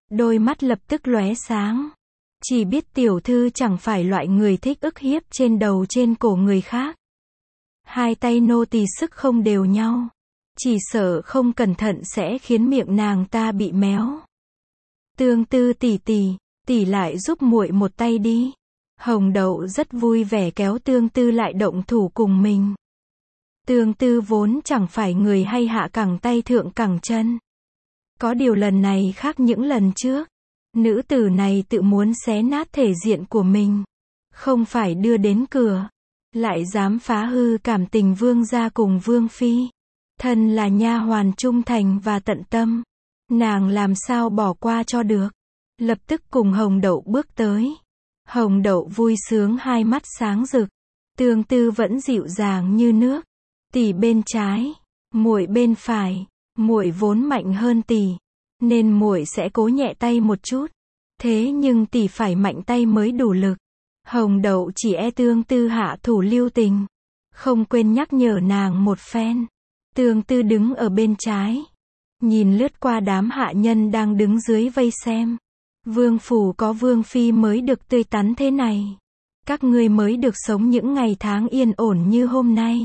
Đôi mắt lập tức lóe sáng. Chỉ biết tiểu thư chẳng phải loại người thích ức hiếp trên đầu trên cổ người khác. Hai tay nô tỳ sức không đều nhau. Chỉ sợ không cẩn thận sẽ khiến miệng nàng ta bị méo. Tương Tư tỷ tỷ lại giúp muội một tay đi. Hồng Đậu rất vui vẻ kéo Tương Tư lại động thủ cùng mình. Tương Tư vốn chẳng phải người hay hạ cẳng tay thượng cẳng chân. Có điều lần này khác những lần trước. Nữ tử này tự muốn xé nát thể diện của mình. Không phải đưa đến cửa. Lại dám phá hư cảm tình vương gia cùng vương phi. Thân là nha hoàn trung thành và tận tâm. Nàng làm sao bỏ qua cho được. Lập tức cùng Hồng Đậu bước tới. Hồng Đậu vui sướng hai mắt sáng rực. Tương Tư vẫn dịu dàng như nước. Tỷ bên trái, muội bên phải, muội vốn mạnh hơn tỷ, nên muội sẽ cố nhẹ tay một chút. Thế nhưng tỷ phải mạnh tay mới đủ lực. Hồng Đậu chỉ e Tương Tư hạ thủ lưu tình, không quên nhắc nhở nàng một phen. Tương Tư đứng ở bên trái, nhìn lướt qua đám hạ nhân đang đứng dưới vây xem. Vương phủ có vương phi mới được tươi tắn thế này. Các ngươi mới được sống những ngày tháng yên ổn như hôm nay.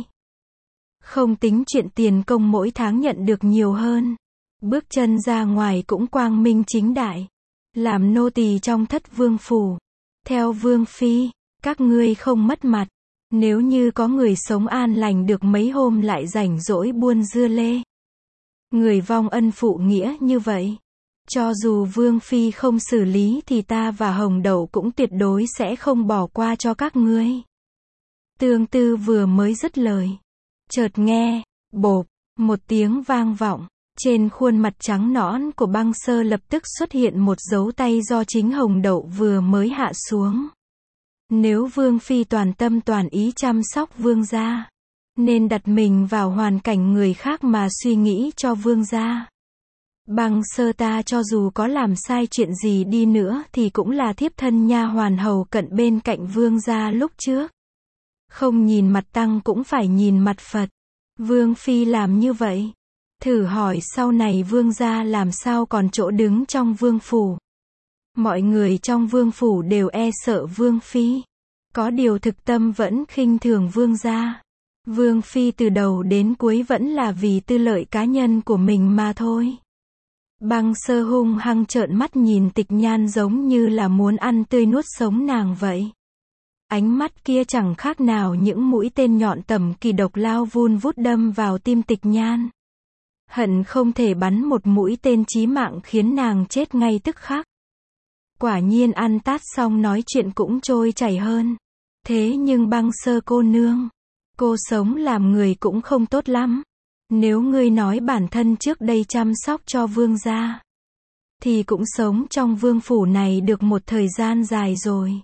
Không tính chuyện tiền công mỗi tháng nhận được nhiều hơn. Bước chân ra ngoài cũng quang minh chính đại. Làm nô tỳ trong thất vương phủ. Theo vương phi, các ngươi không mất mặt. Nếu như có người sống an lành được mấy hôm lại rảnh rỗi buôn dưa lê. Người vong ân phụ nghĩa như vậy. Cho dù vương phi không xử lý thì ta và Hồng Đậu cũng tuyệt đối sẽ không bỏ qua cho các ngươi. Tương Tư vừa mới dứt lời. Chợt nghe, bộp, một tiếng vang vọng. Trên khuôn mặt trắng nõn của Băng Sơ lập tức xuất hiện một dấu tay do chính Hồng Đậu vừa mới hạ xuống. Nếu vương phi toàn tâm toàn ý chăm sóc vương gia, nên đặt mình vào hoàn cảnh người khác mà suy nghĩ cho vương gia. Băng Sơ ta cho dù có làm sai chuyện gì đi nữa thì cũng là thiếp thân nha hoàn hầu cận bên cạnh vương gia lúc trước. Không nhìn mặt tăng cũng phải nhìn mặt Phật. Vương phi làm như vậy. Thử hỏi sau này vương gia làm sao còn chỗ đứng trong vương phủ. Mọi người trong vương phủ đều e sợ vương phi. Có điều thực tâm vẫn khinh thường vương gia. Vương phi từ đầu đến cuối vẫn là vì tư lợi cá nhân của mình mà thôi. Băng Sơ hung hăng trợn mắt nhìn Tịch Nhan giống như là muốn ăn tươi nuốt sống nàng vậy. Ánh mắt kia chẳng khác nào những mũi tên nhọn tầm kỳ độc lao vun vút đâm vào tim Tịch Nhan. Hận không thể bắn một mũi tên chí mạng khiến nàng chết ngay tức khắc. Quả nhiên ăn tát xong nói chuyện cũng trôi chảy hơn. Thế nhưng Băng Sơ cô nương, cô sống làm người cũng không tốt lắm. Nếu ngươi nói bản thân trước đây chăm sóc cho vương gia, thì cũng sống trong vương phủ này được một thời gian dài rồi.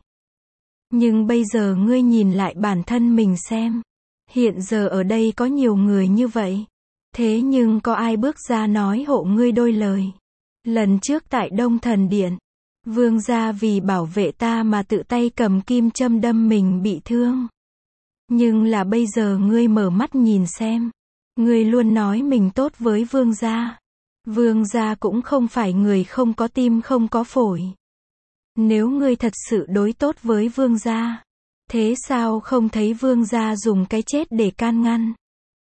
Nhưng bây giờ ngươi nhìn lại bản thân mình xem. Hiện giờ ở đây có nhiều người như vậy. Thế nhưng có ai bước ra nói hộ ngươi đôi lời. Lần trước tại Đông Thần Điện, vương gia vì bảo vệ ta mà tự tay cầm kim châm đâm mình bị thương. Nhưng là bây giờ ngươi mở mắt nhìn xem. Ngươi luôn nói mình tốt với vương gia. Vương gia cũng không phải người không có tim không có phổi. Nếu ngươi thật sự đối tốt với vương gia, thế sao không thấy vương gia dùng cái chết để can ngăn?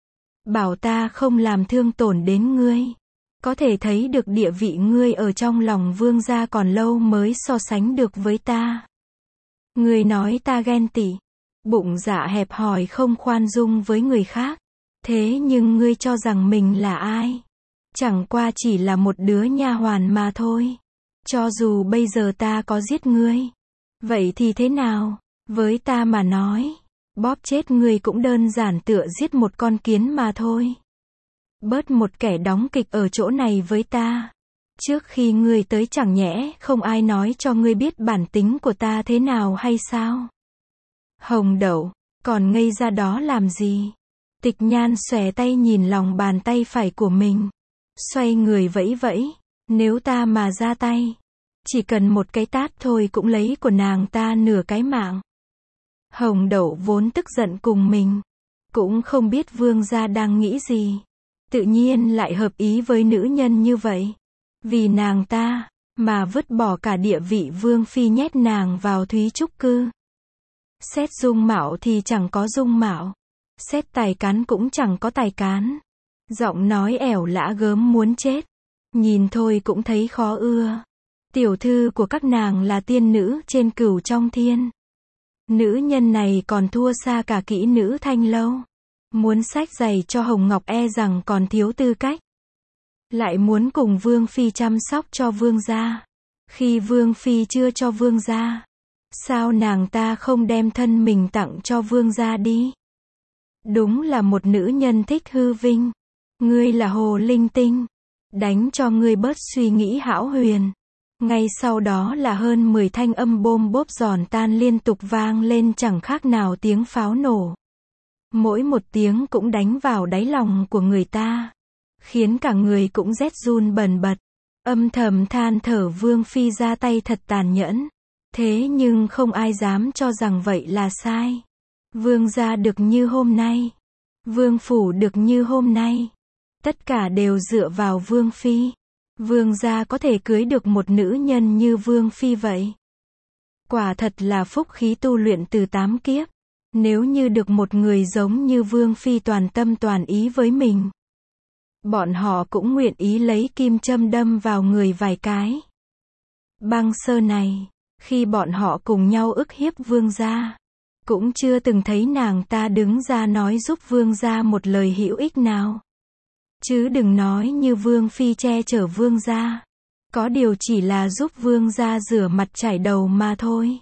Bảo ta không làm thương tổn đến ngươi. Có thể thấy được địa vị ngươi ở trong lòng vương gia còn lâu mới so sánh được với ta. Ngươi nói ta ghen tị, bụng dạ hẹp hòi không khoan dung với người khác. Thế nhưng ngươi cho rằng mình là ai? Chẳng qua chỉ là một đứa nha hoàn mà thôi. Cho dù bây giờ ta có giết ngươi, vậy thì thế nào? Với ta mà nói, bóp chết ngươi cũng đơn giản tựa giết một con kiến mà thôi. Bớt một kẻ đóng kịch ở chỗ này với ta. Trước khi ngươi tới chẳng nhẽ không ai nói cho ngươi biết bản tính của ta thế nào hay sao? Hồng Đậu, còn ngây ra đó làm gì? Tịch Nhan xòe tay nhìn lòng bàn tay phải của mình. Xoay người vẫy vẫy. Nếu ta mà ra tay, chỉ cần một cái tát thôi cũng lấy của nàng ta nửa cái mạng. Hồng Đậu vốn tức giận cùng mình. Cũng không biết vương gia đang nghĩ gì. Tự nhiên lại hợp ý với nữ nhân như vậy. Vì nàng ta, mà vứt bỏ cả địa vị vương phi nhét nàng vào Thúy Trúc Cư. Xét dung mạo thì chẳng có dung mạo, xét tài cán cũng chẳng có tài cán. Giọng nói ẻo lả gớm muốn chết, nhìn thôi cũng thấy khó ưa. Tiểu thư của các nàng là tiên nữ trên cửu trong thiên. Nữ nhân này còn thua xa cả kỹ nữ Thanh Lâu. Muốn xách giày cho Hồng Ngọc e rằng còn thiếu tư cách. Lại muốn cùng vương phi chăm sóc cho vương gia, khi vương phi chưa cho vương gia. Sao nàng ta không đem thân mình tặng cho vương gia đi? Đúng là một nữ nhân thích hư vinh. Ngươi là hồ linh tinh, đánh cho ngươi bớt suy nghĩ hão huyền. Ngay sau đó là hơn 10 thanh âm bôm bốp giòn tan liên tục vang lên chẳng khác nào tiếng pháo nổ. Mỗi một tiếng cũng đánh vào đáy lòng của người ta, khiến cả người cũng rét run bần bật. Âm thầm than thở vương phi ra tay thật tàn nhẫn. Thế nhưng không ai dám cho rằng vậy là sai. Vương gia được như hôm nay, vương phủ được như hôm nay, tất cả đều dựa vào vương phi. Vương gia có thể cưới được một nữ nhân như vương phi vậy. Quả thật là phúc khí tu luyện từ 8 kiếp. Nếu như được một người giống như vương phi toàn tâm toàn ý với mình, bọn họ cũng nguyện ý lấy kim châm đâm vào người vài cái. Băng Sơ này, khi bọn họ cùng nhau ức hiếp vương gia, cũng chưa từng thấy nàng ta đứng ra nói giúp vương gia một lời hữu ích nào. Chứ đừng nói như vương phi che chở vương gia. Có điều chỉ là giúp vương gia rửa mặt chải đầu mà thôi.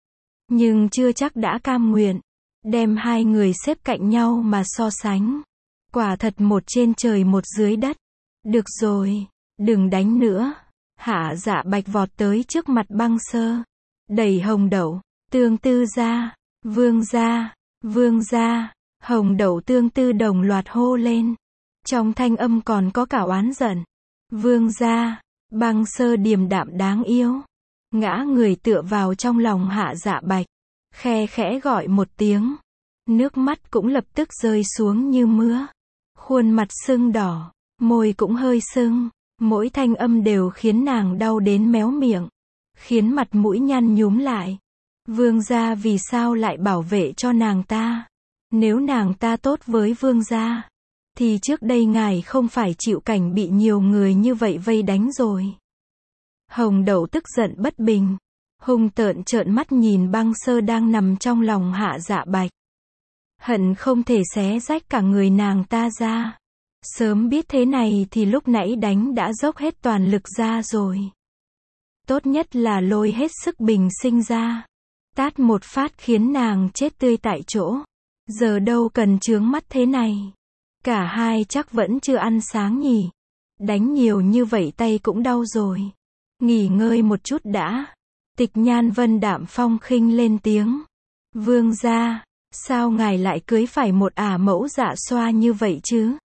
Nhưng chưa chắc đã cam nguyện. Đem hai người xếp cạnh nhau mà so sánh. Quả thật một trên trời một dưới đất. Được rồi, đừng đánh nữa. Hạ Dạ Bạch vọt tới trước mặt Băng Sơ, đẩy Hồng Đậu, Tương Tư ra. Vương gia, vương gia. Hồng Đậu Tương Tư đồng loạt hô lên. Trong thanh âm còn có cả oán giận. Vương gia. Băng Sơ điềm đạm đáng yêu, ngã người tựa vào trong lòng Hạ Dạ Bạch, khe khẽ gọi một tiếng. Nước mắt cũng lập tức rơi xuống như mưa. Khuôn mặt sưng đỏ, môi cũng hơi sưng, mỗi thanh âm đều khiến nàng đau đến méo miệng, khiến mặt mũi nhăn nhúm lại. Vương gia vì sao lại bảo vệ cho nàng ta? Nếu nàng ta tốt với vương gia, thì trước đây ngài không phải chịu cảnh bị nhiều người như vậy vây đánh rồi. Hồng Đậu tức giận bất bình, hung tợn trợn mắt nhìn Băng Sơ đang nằm trong lòng Hạ Dạ Bạch. Hận không thể xé rách cả người nàng ta ra. Sớm biết thế này thì lúc nãy đánh đã dốc hết toàn lực ra rồi. Tốt nhất là lôi hết sức bình sinh ra. Tát một phát khiến nàng chết tươi tại chỗ. Giờ đâu cần chướng mắt thế này. Cả hai chắc vẫn chưa ăn sáng nhỉ. Đánh nhiều như vậy tay cũng đau rồi. Nghỉ ngơi một chút đã. Tịch Nhan Vân đạm phong khinh lên tiếng. Vương gia, sao ngài lại cưới phải một ả mẫu dạ xoa như vậy chứ?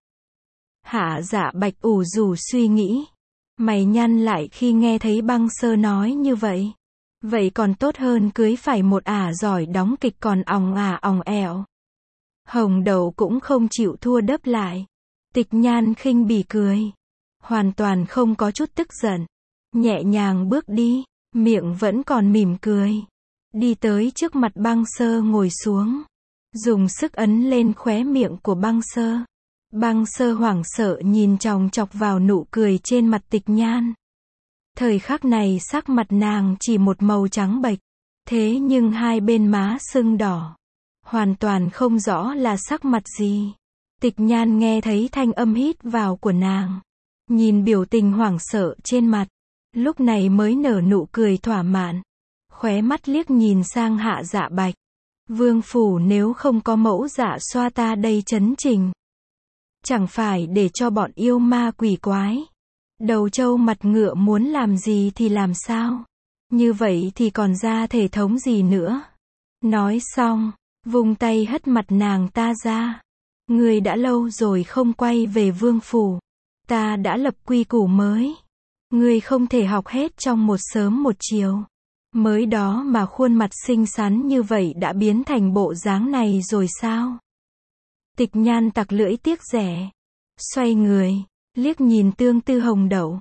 Hạ Dạ Bạch ủ rủ suy nghĩ. Mày nhăn lại khi nghe thấy Băng Sơ nói như vậy. Vậy còn tốt hơn cưới phải một ả giỏi đóng kịch còn òng ẹo. Hồng Đậu cũng không chịu thua đớp lại. Tịch Nhan khinh bỉ cười, hoàn toàn không có chút tức giận. Nhẹ nhàng bước đi, miệng vẫn còn mỉm cười. Đi tới trước mặt Băng Sơ ngồi xuống, dùng sức ấn lên khóe miệng của Băng Sơ. Băng Sơ hoảng sợ nhìn chòng chọc vào nụ cười trên mặt Tịch Nhan. Thời khắc này sắc mặt nàng chỉ một màu trắng bệch, thế nhưng hai bên má sưng đỏ, hoàn toàn không rõ là sắc mặt gì. Tịch Nhan nghe thấy thanh âm hít vào của nàng, nhìn biểu tình hoảng sợ trên mặt, lúc này mới nở nụ cười thỏa mãn, khóe mắt liếc nhìn sang Hạ Dạ Bạch. Vương phủ nếu không có mẫu dạ xoa ta đây chấn trình, chẳng phải để cho bọn yêu ma quỷ quái, đầu trâu mặt ngựa muốn làm gì thì làm sao? Như vậy thì còn ra thể thống gì nữa? Nói xong, vung tay hất mặt nàng ta ra. Người đã lâu rồi không quay về vương phủ. Ta đã lập quy củ mới. Người không thể học hết trong một sớm một chiều. Mới đó mà khuôn mặt xinh xắn như vậy đã biến thành bộ dáng này rồi sao? Tịch Nhan tặc lưỡi tiếc rẻ. Xoay người, liếc nhìn Tương Tư Hồng Đậu.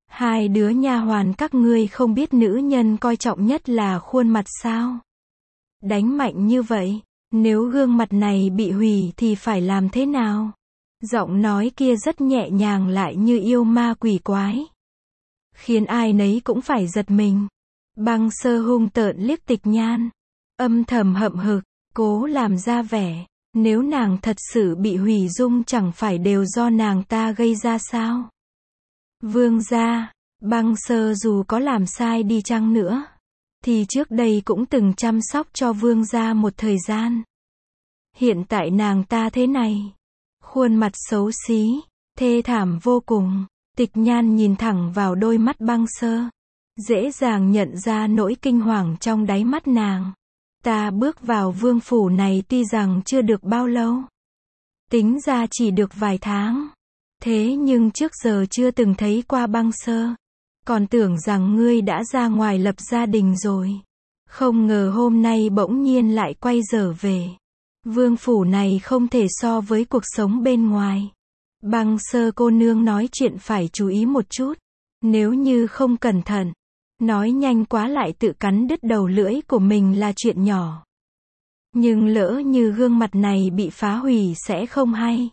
Hai đứa nha hoàn các ngươi không biết nữ nhân coi trọng nhất là khuôn mặt sao? Đánh mạnh như vậy, nếu gương mặt này bị hủy thì phải làm thế nào? Giọng nói kia rất nhẹ nhàng lại như yêu ma quỷ quái, khiến ai nấy cũng phải giật mình. Băng Sơ hung tợn liếc Tịch Nhan, âm thầm hậm hực, cố làm ra vẻ, nếu nàng thật sự bị hủy dung chẳng phải đều do nàng ta gây ra sao? Vương gia, Băng Sơ dù có làm sai đi chăng nữa, thì trước đây cũng từng chăm sóc cho vương gia một thời gian. Hiện tại nàng ta thế này, khuôn mặt xấu xí, thê thảm vô cùng. Tịch Nhan nhìn thẳng vào đôi mắt Băng Sơ, dễ dàng nhận ra nỗi kinh hoàng trong đáy mắt nàng. Ta bước vào vương phủ này tuy rằng chưa được bao lâu, tính ra chỉ được vài tháng, thế nhưng trước giờ chưa từng thấy qua Băng Sơ, còn tưởng rằng ngươi đã ra ngoài lập gia đình rồi. Không ngờ hôm nay bỗng nhiên lại quay trở về. Vương phủ này không thể so với cuộc sống bên ngoài. Băng Sơ cô nương nói chuyện phải chú ý một chút. Nếu như không cẩn thận, nói nhanh quá lại tự cắn đứt đầu lưỡi của mình là chuyện nhỏ. Nhưng lỡ như gương mặt này bị phá hủy sẽ không hay.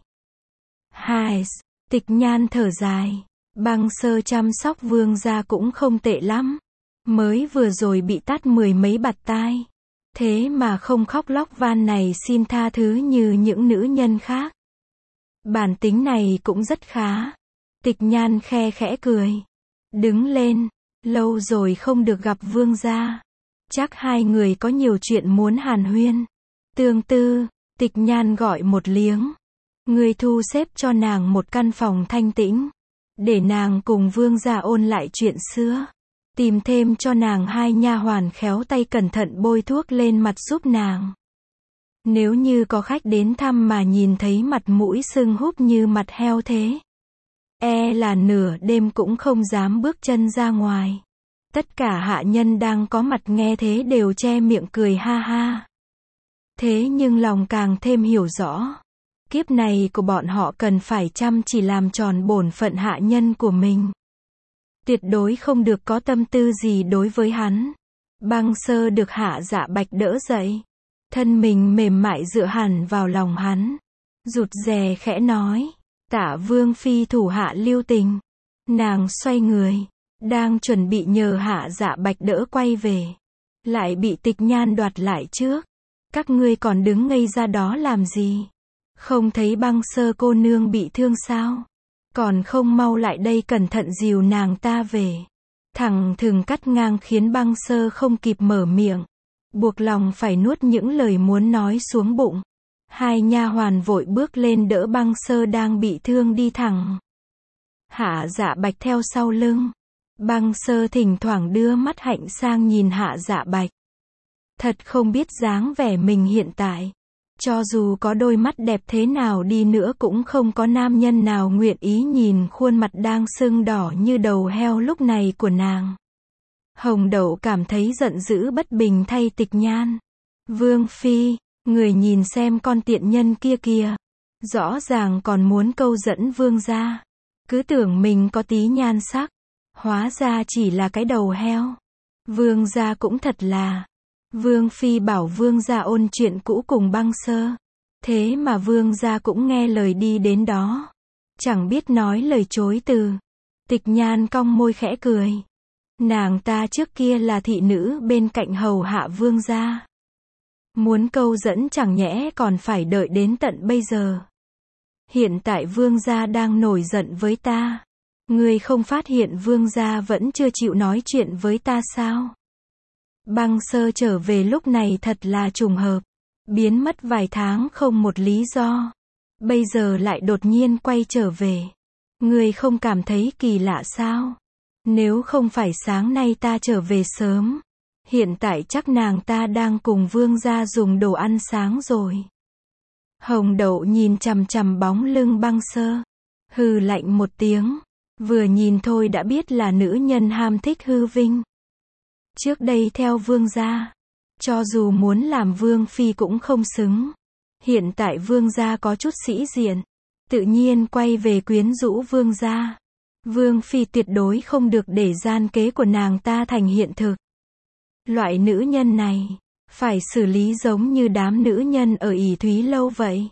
Hai, Tịch Nhan thở dài. Băng Sơ chăm sóc vương gia cũng không tệ lắm. Mới vừa rồi bị tát 10 mấy bạt tai. Thế mà không khóc lóc van này xin tha thứ như những nữ nhân khác. Bản tính này cũng rất khá. Tịch Nhan khe khẽ cười. Đứng lên, lâu rồi không được gặp vương gia. Chắc hai người có nhiều chuyện muốn hàn huyên. Tương Tư, Tịch Nhan gọi một liếng. Người thu xếp cho nàng một căn phòng thanh tĩnh, để nàng cùng vương gia ôn lại chuyện xưa. Tìm thêm cho nàng hai nha hoàn khéo tay cẩn thận bôi thuốc lên mặt giúp nàng. Nếu như có khách đến thăm mà nhìn thấy mặt mũi sưng húp như mặt heo thế, e là nửa đêm cũng không dám bước chân ra ngoài. Tất cả hạ nhân đang có mặt nghe thế đều che miệng cười ha ha. Thế nhưng lòng càng thêm hiểu rõ. Kiếp này của bọn họ cần phải chăm chỉ làm tròn bổn phận hạ nhân của mình. Tuyệt đối không được có tâm tư gì đối với hắn. Băng Sơ được Hạ Dạ Bạch đỡ dậy. Thân mình mềm mại dựa hẳn vào lòng hắn. Rụt rè khẽ nói. Tả Vương Phi thủ hạ lưu tình. Nàng xoay người, đang chuẩn bị nhờ Hạ Dạ Bạch đỡ quay về. Lại bị Tịch Nhan đoạt lại trước. Các ngươi còn đứng ngây ra đó làm gì? Không thấy Băng Sơ cô nương bị thương sao? Còn không mau lại đây cẩn thận dìu nàng ta về. Thẳng thừng cắt ngang khiến Băng Sơ không kịp mở miệng. Buộc lòng phải nuốt những lời muốn nói xuống bụng. Hai nha hoàn vội bước lên đỡ Băng Sơ đang bị thương đi thẳng. Hạ Dạ Bạch theo sau lưng. Băng Sơ thỉnh thoảng đưa mắt hạnh sang nhìn Hạ Dạ Bạch. Thật không biết dáng vẻ mình hiện tại. Cho dù có đôi mắt đẹp thế nào đi nữa cũng không có nam nhân nào nguyện ý nhìn khuôn mặt đang sưng đỏ như đầu heo lúc này của nàng. Hồng Đậu cảm thấy giận dữ bất bình thay Tịch Nhan. Vương Phi, người nhìn xem con tiện nhân kia kìa. Rõ ràng còn muốn câu dẫn vương gia. Cứ tưởng mình có tí nhan sắc. Hóa ra chỉ là cái đầu heo. Vương gia cũng thật là. Vương Phi bảo vương gia ôn chuyện cũ cùng Băng Sơ. Thế mà vương gia cũng nghe lời đi đến đó. Chẳng biết nói lời chối từ. Tịch Nhan cong môi khẽ cười. Nàng ta trước kia là thị nữ bên cạnh hầu hạ vương gia. Muốn câu dẫn chẳng nhẽ còn phải đợi đến tận bây giờ. Hiện tại vương gia đang nổi giận với ta. Ngươi không phát hiện vương gia vẫn chưa chịu nói chuyện với ta sao? Băng Sơ trở về lúc này thật là trùng hợp. Biến mất vài tháng không một lý do. Bây giờ lại đột nhiên quay trở về. Ngươi không cảm thấy kỳ lạ sao? Nếu không phải sáng nay ta trở về sớm, hiện tại chắc nàng ta đang cùng vương gia dùng đồ ăn sáng rồi. Hồng Đậu nhìn chằm chằm bóng lưng Băng Sơ. Hừ lạnh một tiếng. Vừa nhìn thôi đã biết là nữ nhân ham thích hư vinh. Trước đây theo vương gia, cho dù muốn làm vương phi cũng không xứng. Hiện tại vương gia có chút sĩ diện, tự nhiên quay về quyến rũ vương gia. Vương phi tuyệt đối không được để gian kế của nàng ta thành hiện thực. Loại nữ nhân này, phải xử lý giống như đám nữ nhân ở ỷ Thúy Lâu vậy.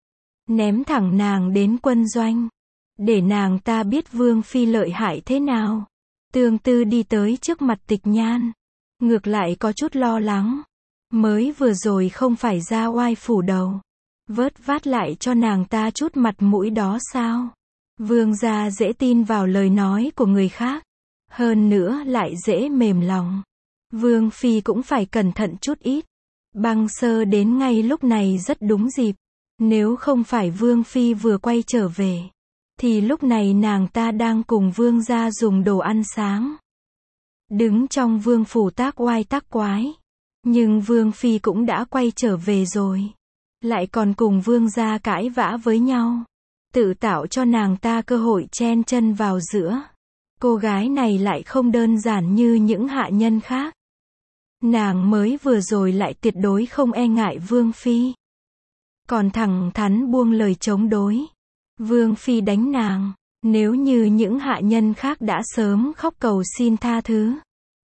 Ném thẳng nàng đến quân doanh, để nàng ta biết Vương phi lợi hại thế nào. Tương Tư đi tới trước mặt Tịch Nhan, ngược lại có chút lo lắng. Mới vừa rồi không phải ra oai phủ đầu, vớt vát lại cho nàng ta chút mặt mũi đó sao? Vương gia dễ tin vào lời nói của người khác, hơn nữa lại dễ mềm lòng. Vương phi cũng phải cẩn thận chút ít. Băng Sơ đến ngay lúc này rất đúng dịp. Nếu không phải Vương phi vừa quay trở về, thì lúc này nàng ta đang cùng vương gia dùng đồ ăn sáng. Đứng trong vương phủ tác oai tác quái. Nhưng Vương phi cũng đã quay trở về rồi, lại còn cùng vương gia cãi vã với nhau, tự tạo cho nàng ta cơ hội chen chân vào giữa. Cô gái này lại không đơn giản như những hạ nhân khác. Nàng mới vừa rồi lại tuyệt đối không e ngại Vương phi, còn thẳng thắn buông lời chống đối. Vương phi đánh nàng, nếu như những hạ nhân khác đã sớm khóc cầu xin tha thứ,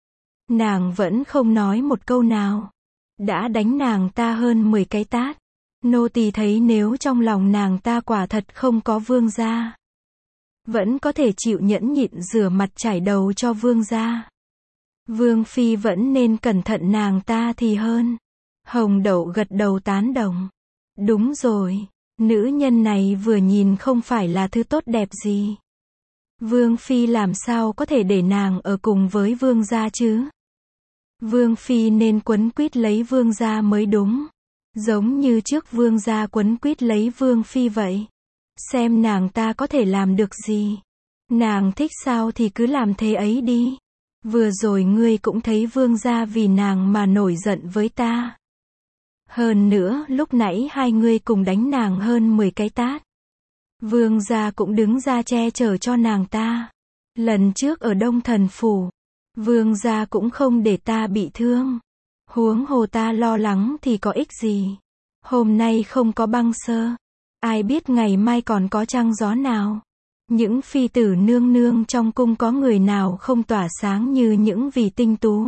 nàng vẫn không nói một câu nào, đã đánh nàng ta hơn 10 cái tát. Nô tỳ thấy nếu trong lòng nàng ta quả thật không có vương gia, vẫn có thể chịu nhẫn nhịn rửa mặt chải đầu cho vương gia. Vương phi vẫn nên cẩn thận nàng ta thì hơn. Hồng Đậu gật đầu tán đồng. Đúng rồi, nữ nhân này vừa nhìn không phải là thứ tốt đẹp gì. Vương phi làm sao có thể để nàng ở cùng với vương gia chứ? Vương phi nên quấn quýt lấy vương gia mới đúng. Giống như trước vương gia quấn quýt lấy vương phi vậy. Xem nàng ta có thể làm được gì. Nàng thích sao thì cứ làm thế ấy đi. Vừa rồi ngươi cũng thấy vương gia vì nàng mà nổi giận với ta. Hơn nữa, lúc nãy hai ngươi cùng đánh nàng hơn 10 cái tát. Vương gia cũng đứng ra che chở cho nàng ta. Lần trước ở Đông Thần Phủ, vương gia cũng không để ta bị thương. Huống hồ ta lo lắng thì có ích gì. Hôm nay không có Băng Sơ, ai biết ngày mai còn có trăng gió nào. Những phi tử nương nương trong cung có người nào không tỏa sáng như những vì tinh tú.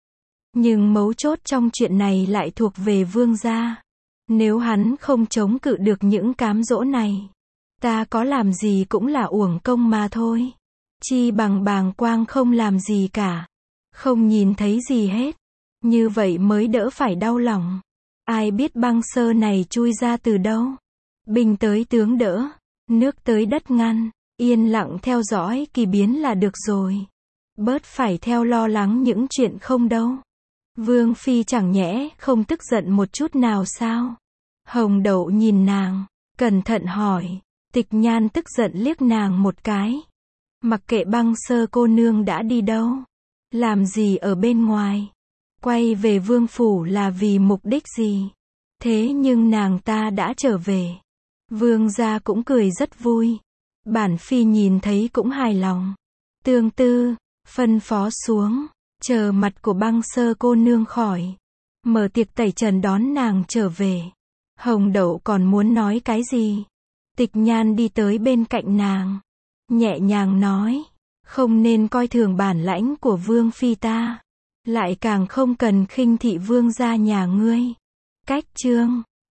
Nhưng mấu chốt trong chuyện này lại thuộc về vương gia. Nếu hắn không chống cự được những cám dỗ này, ta có làm gì cũng là uổng công mà thôi. Chi bằng bàng quang không làm gì cả, không nhìn thấy gì hết. Như vậy mới đỡ phải đau lòng. Ai biết Băng Sơ này chui ra từ đâu. Binh tới tướng đỡ, nước tới đất ngăn, yên lặng theo dõi kỳ biến là được rồi. Bớt phải theo lo lắng những chuyện không đâu. Vương phi chẳng nhẽ không tức giận một chút nào sao? Hồng Đậu nhìn nàng, cẩn thận hỏi. Tịch Nhan tức giận liếc nàng một cái. Mặc kệ Băng Sơ cô nương đã đi đâu, làm gì ở bên ngoài, quay về vương phủ là vì mục đích gì? Thế nhưng nàng ta đã trở về. Vương gia cũng cười rất vui. Bản phi nhìn thấy cũng hài lòng. Tương Tư, phân phó xuống, chờ mặt của Băng Sơ cô nương khỏi. Mở tiệc tẩy trần đón nàng trở về. Hồng Đậu còn muốn nói cái gì? Tịch Nhan đi tới bên cạnh nàng, nhẹ nhàng nói, không nên coi thường bản lãnh của vương phi ta, lại càng không cần khinh thị vương gia nhà ngươi. Cách chương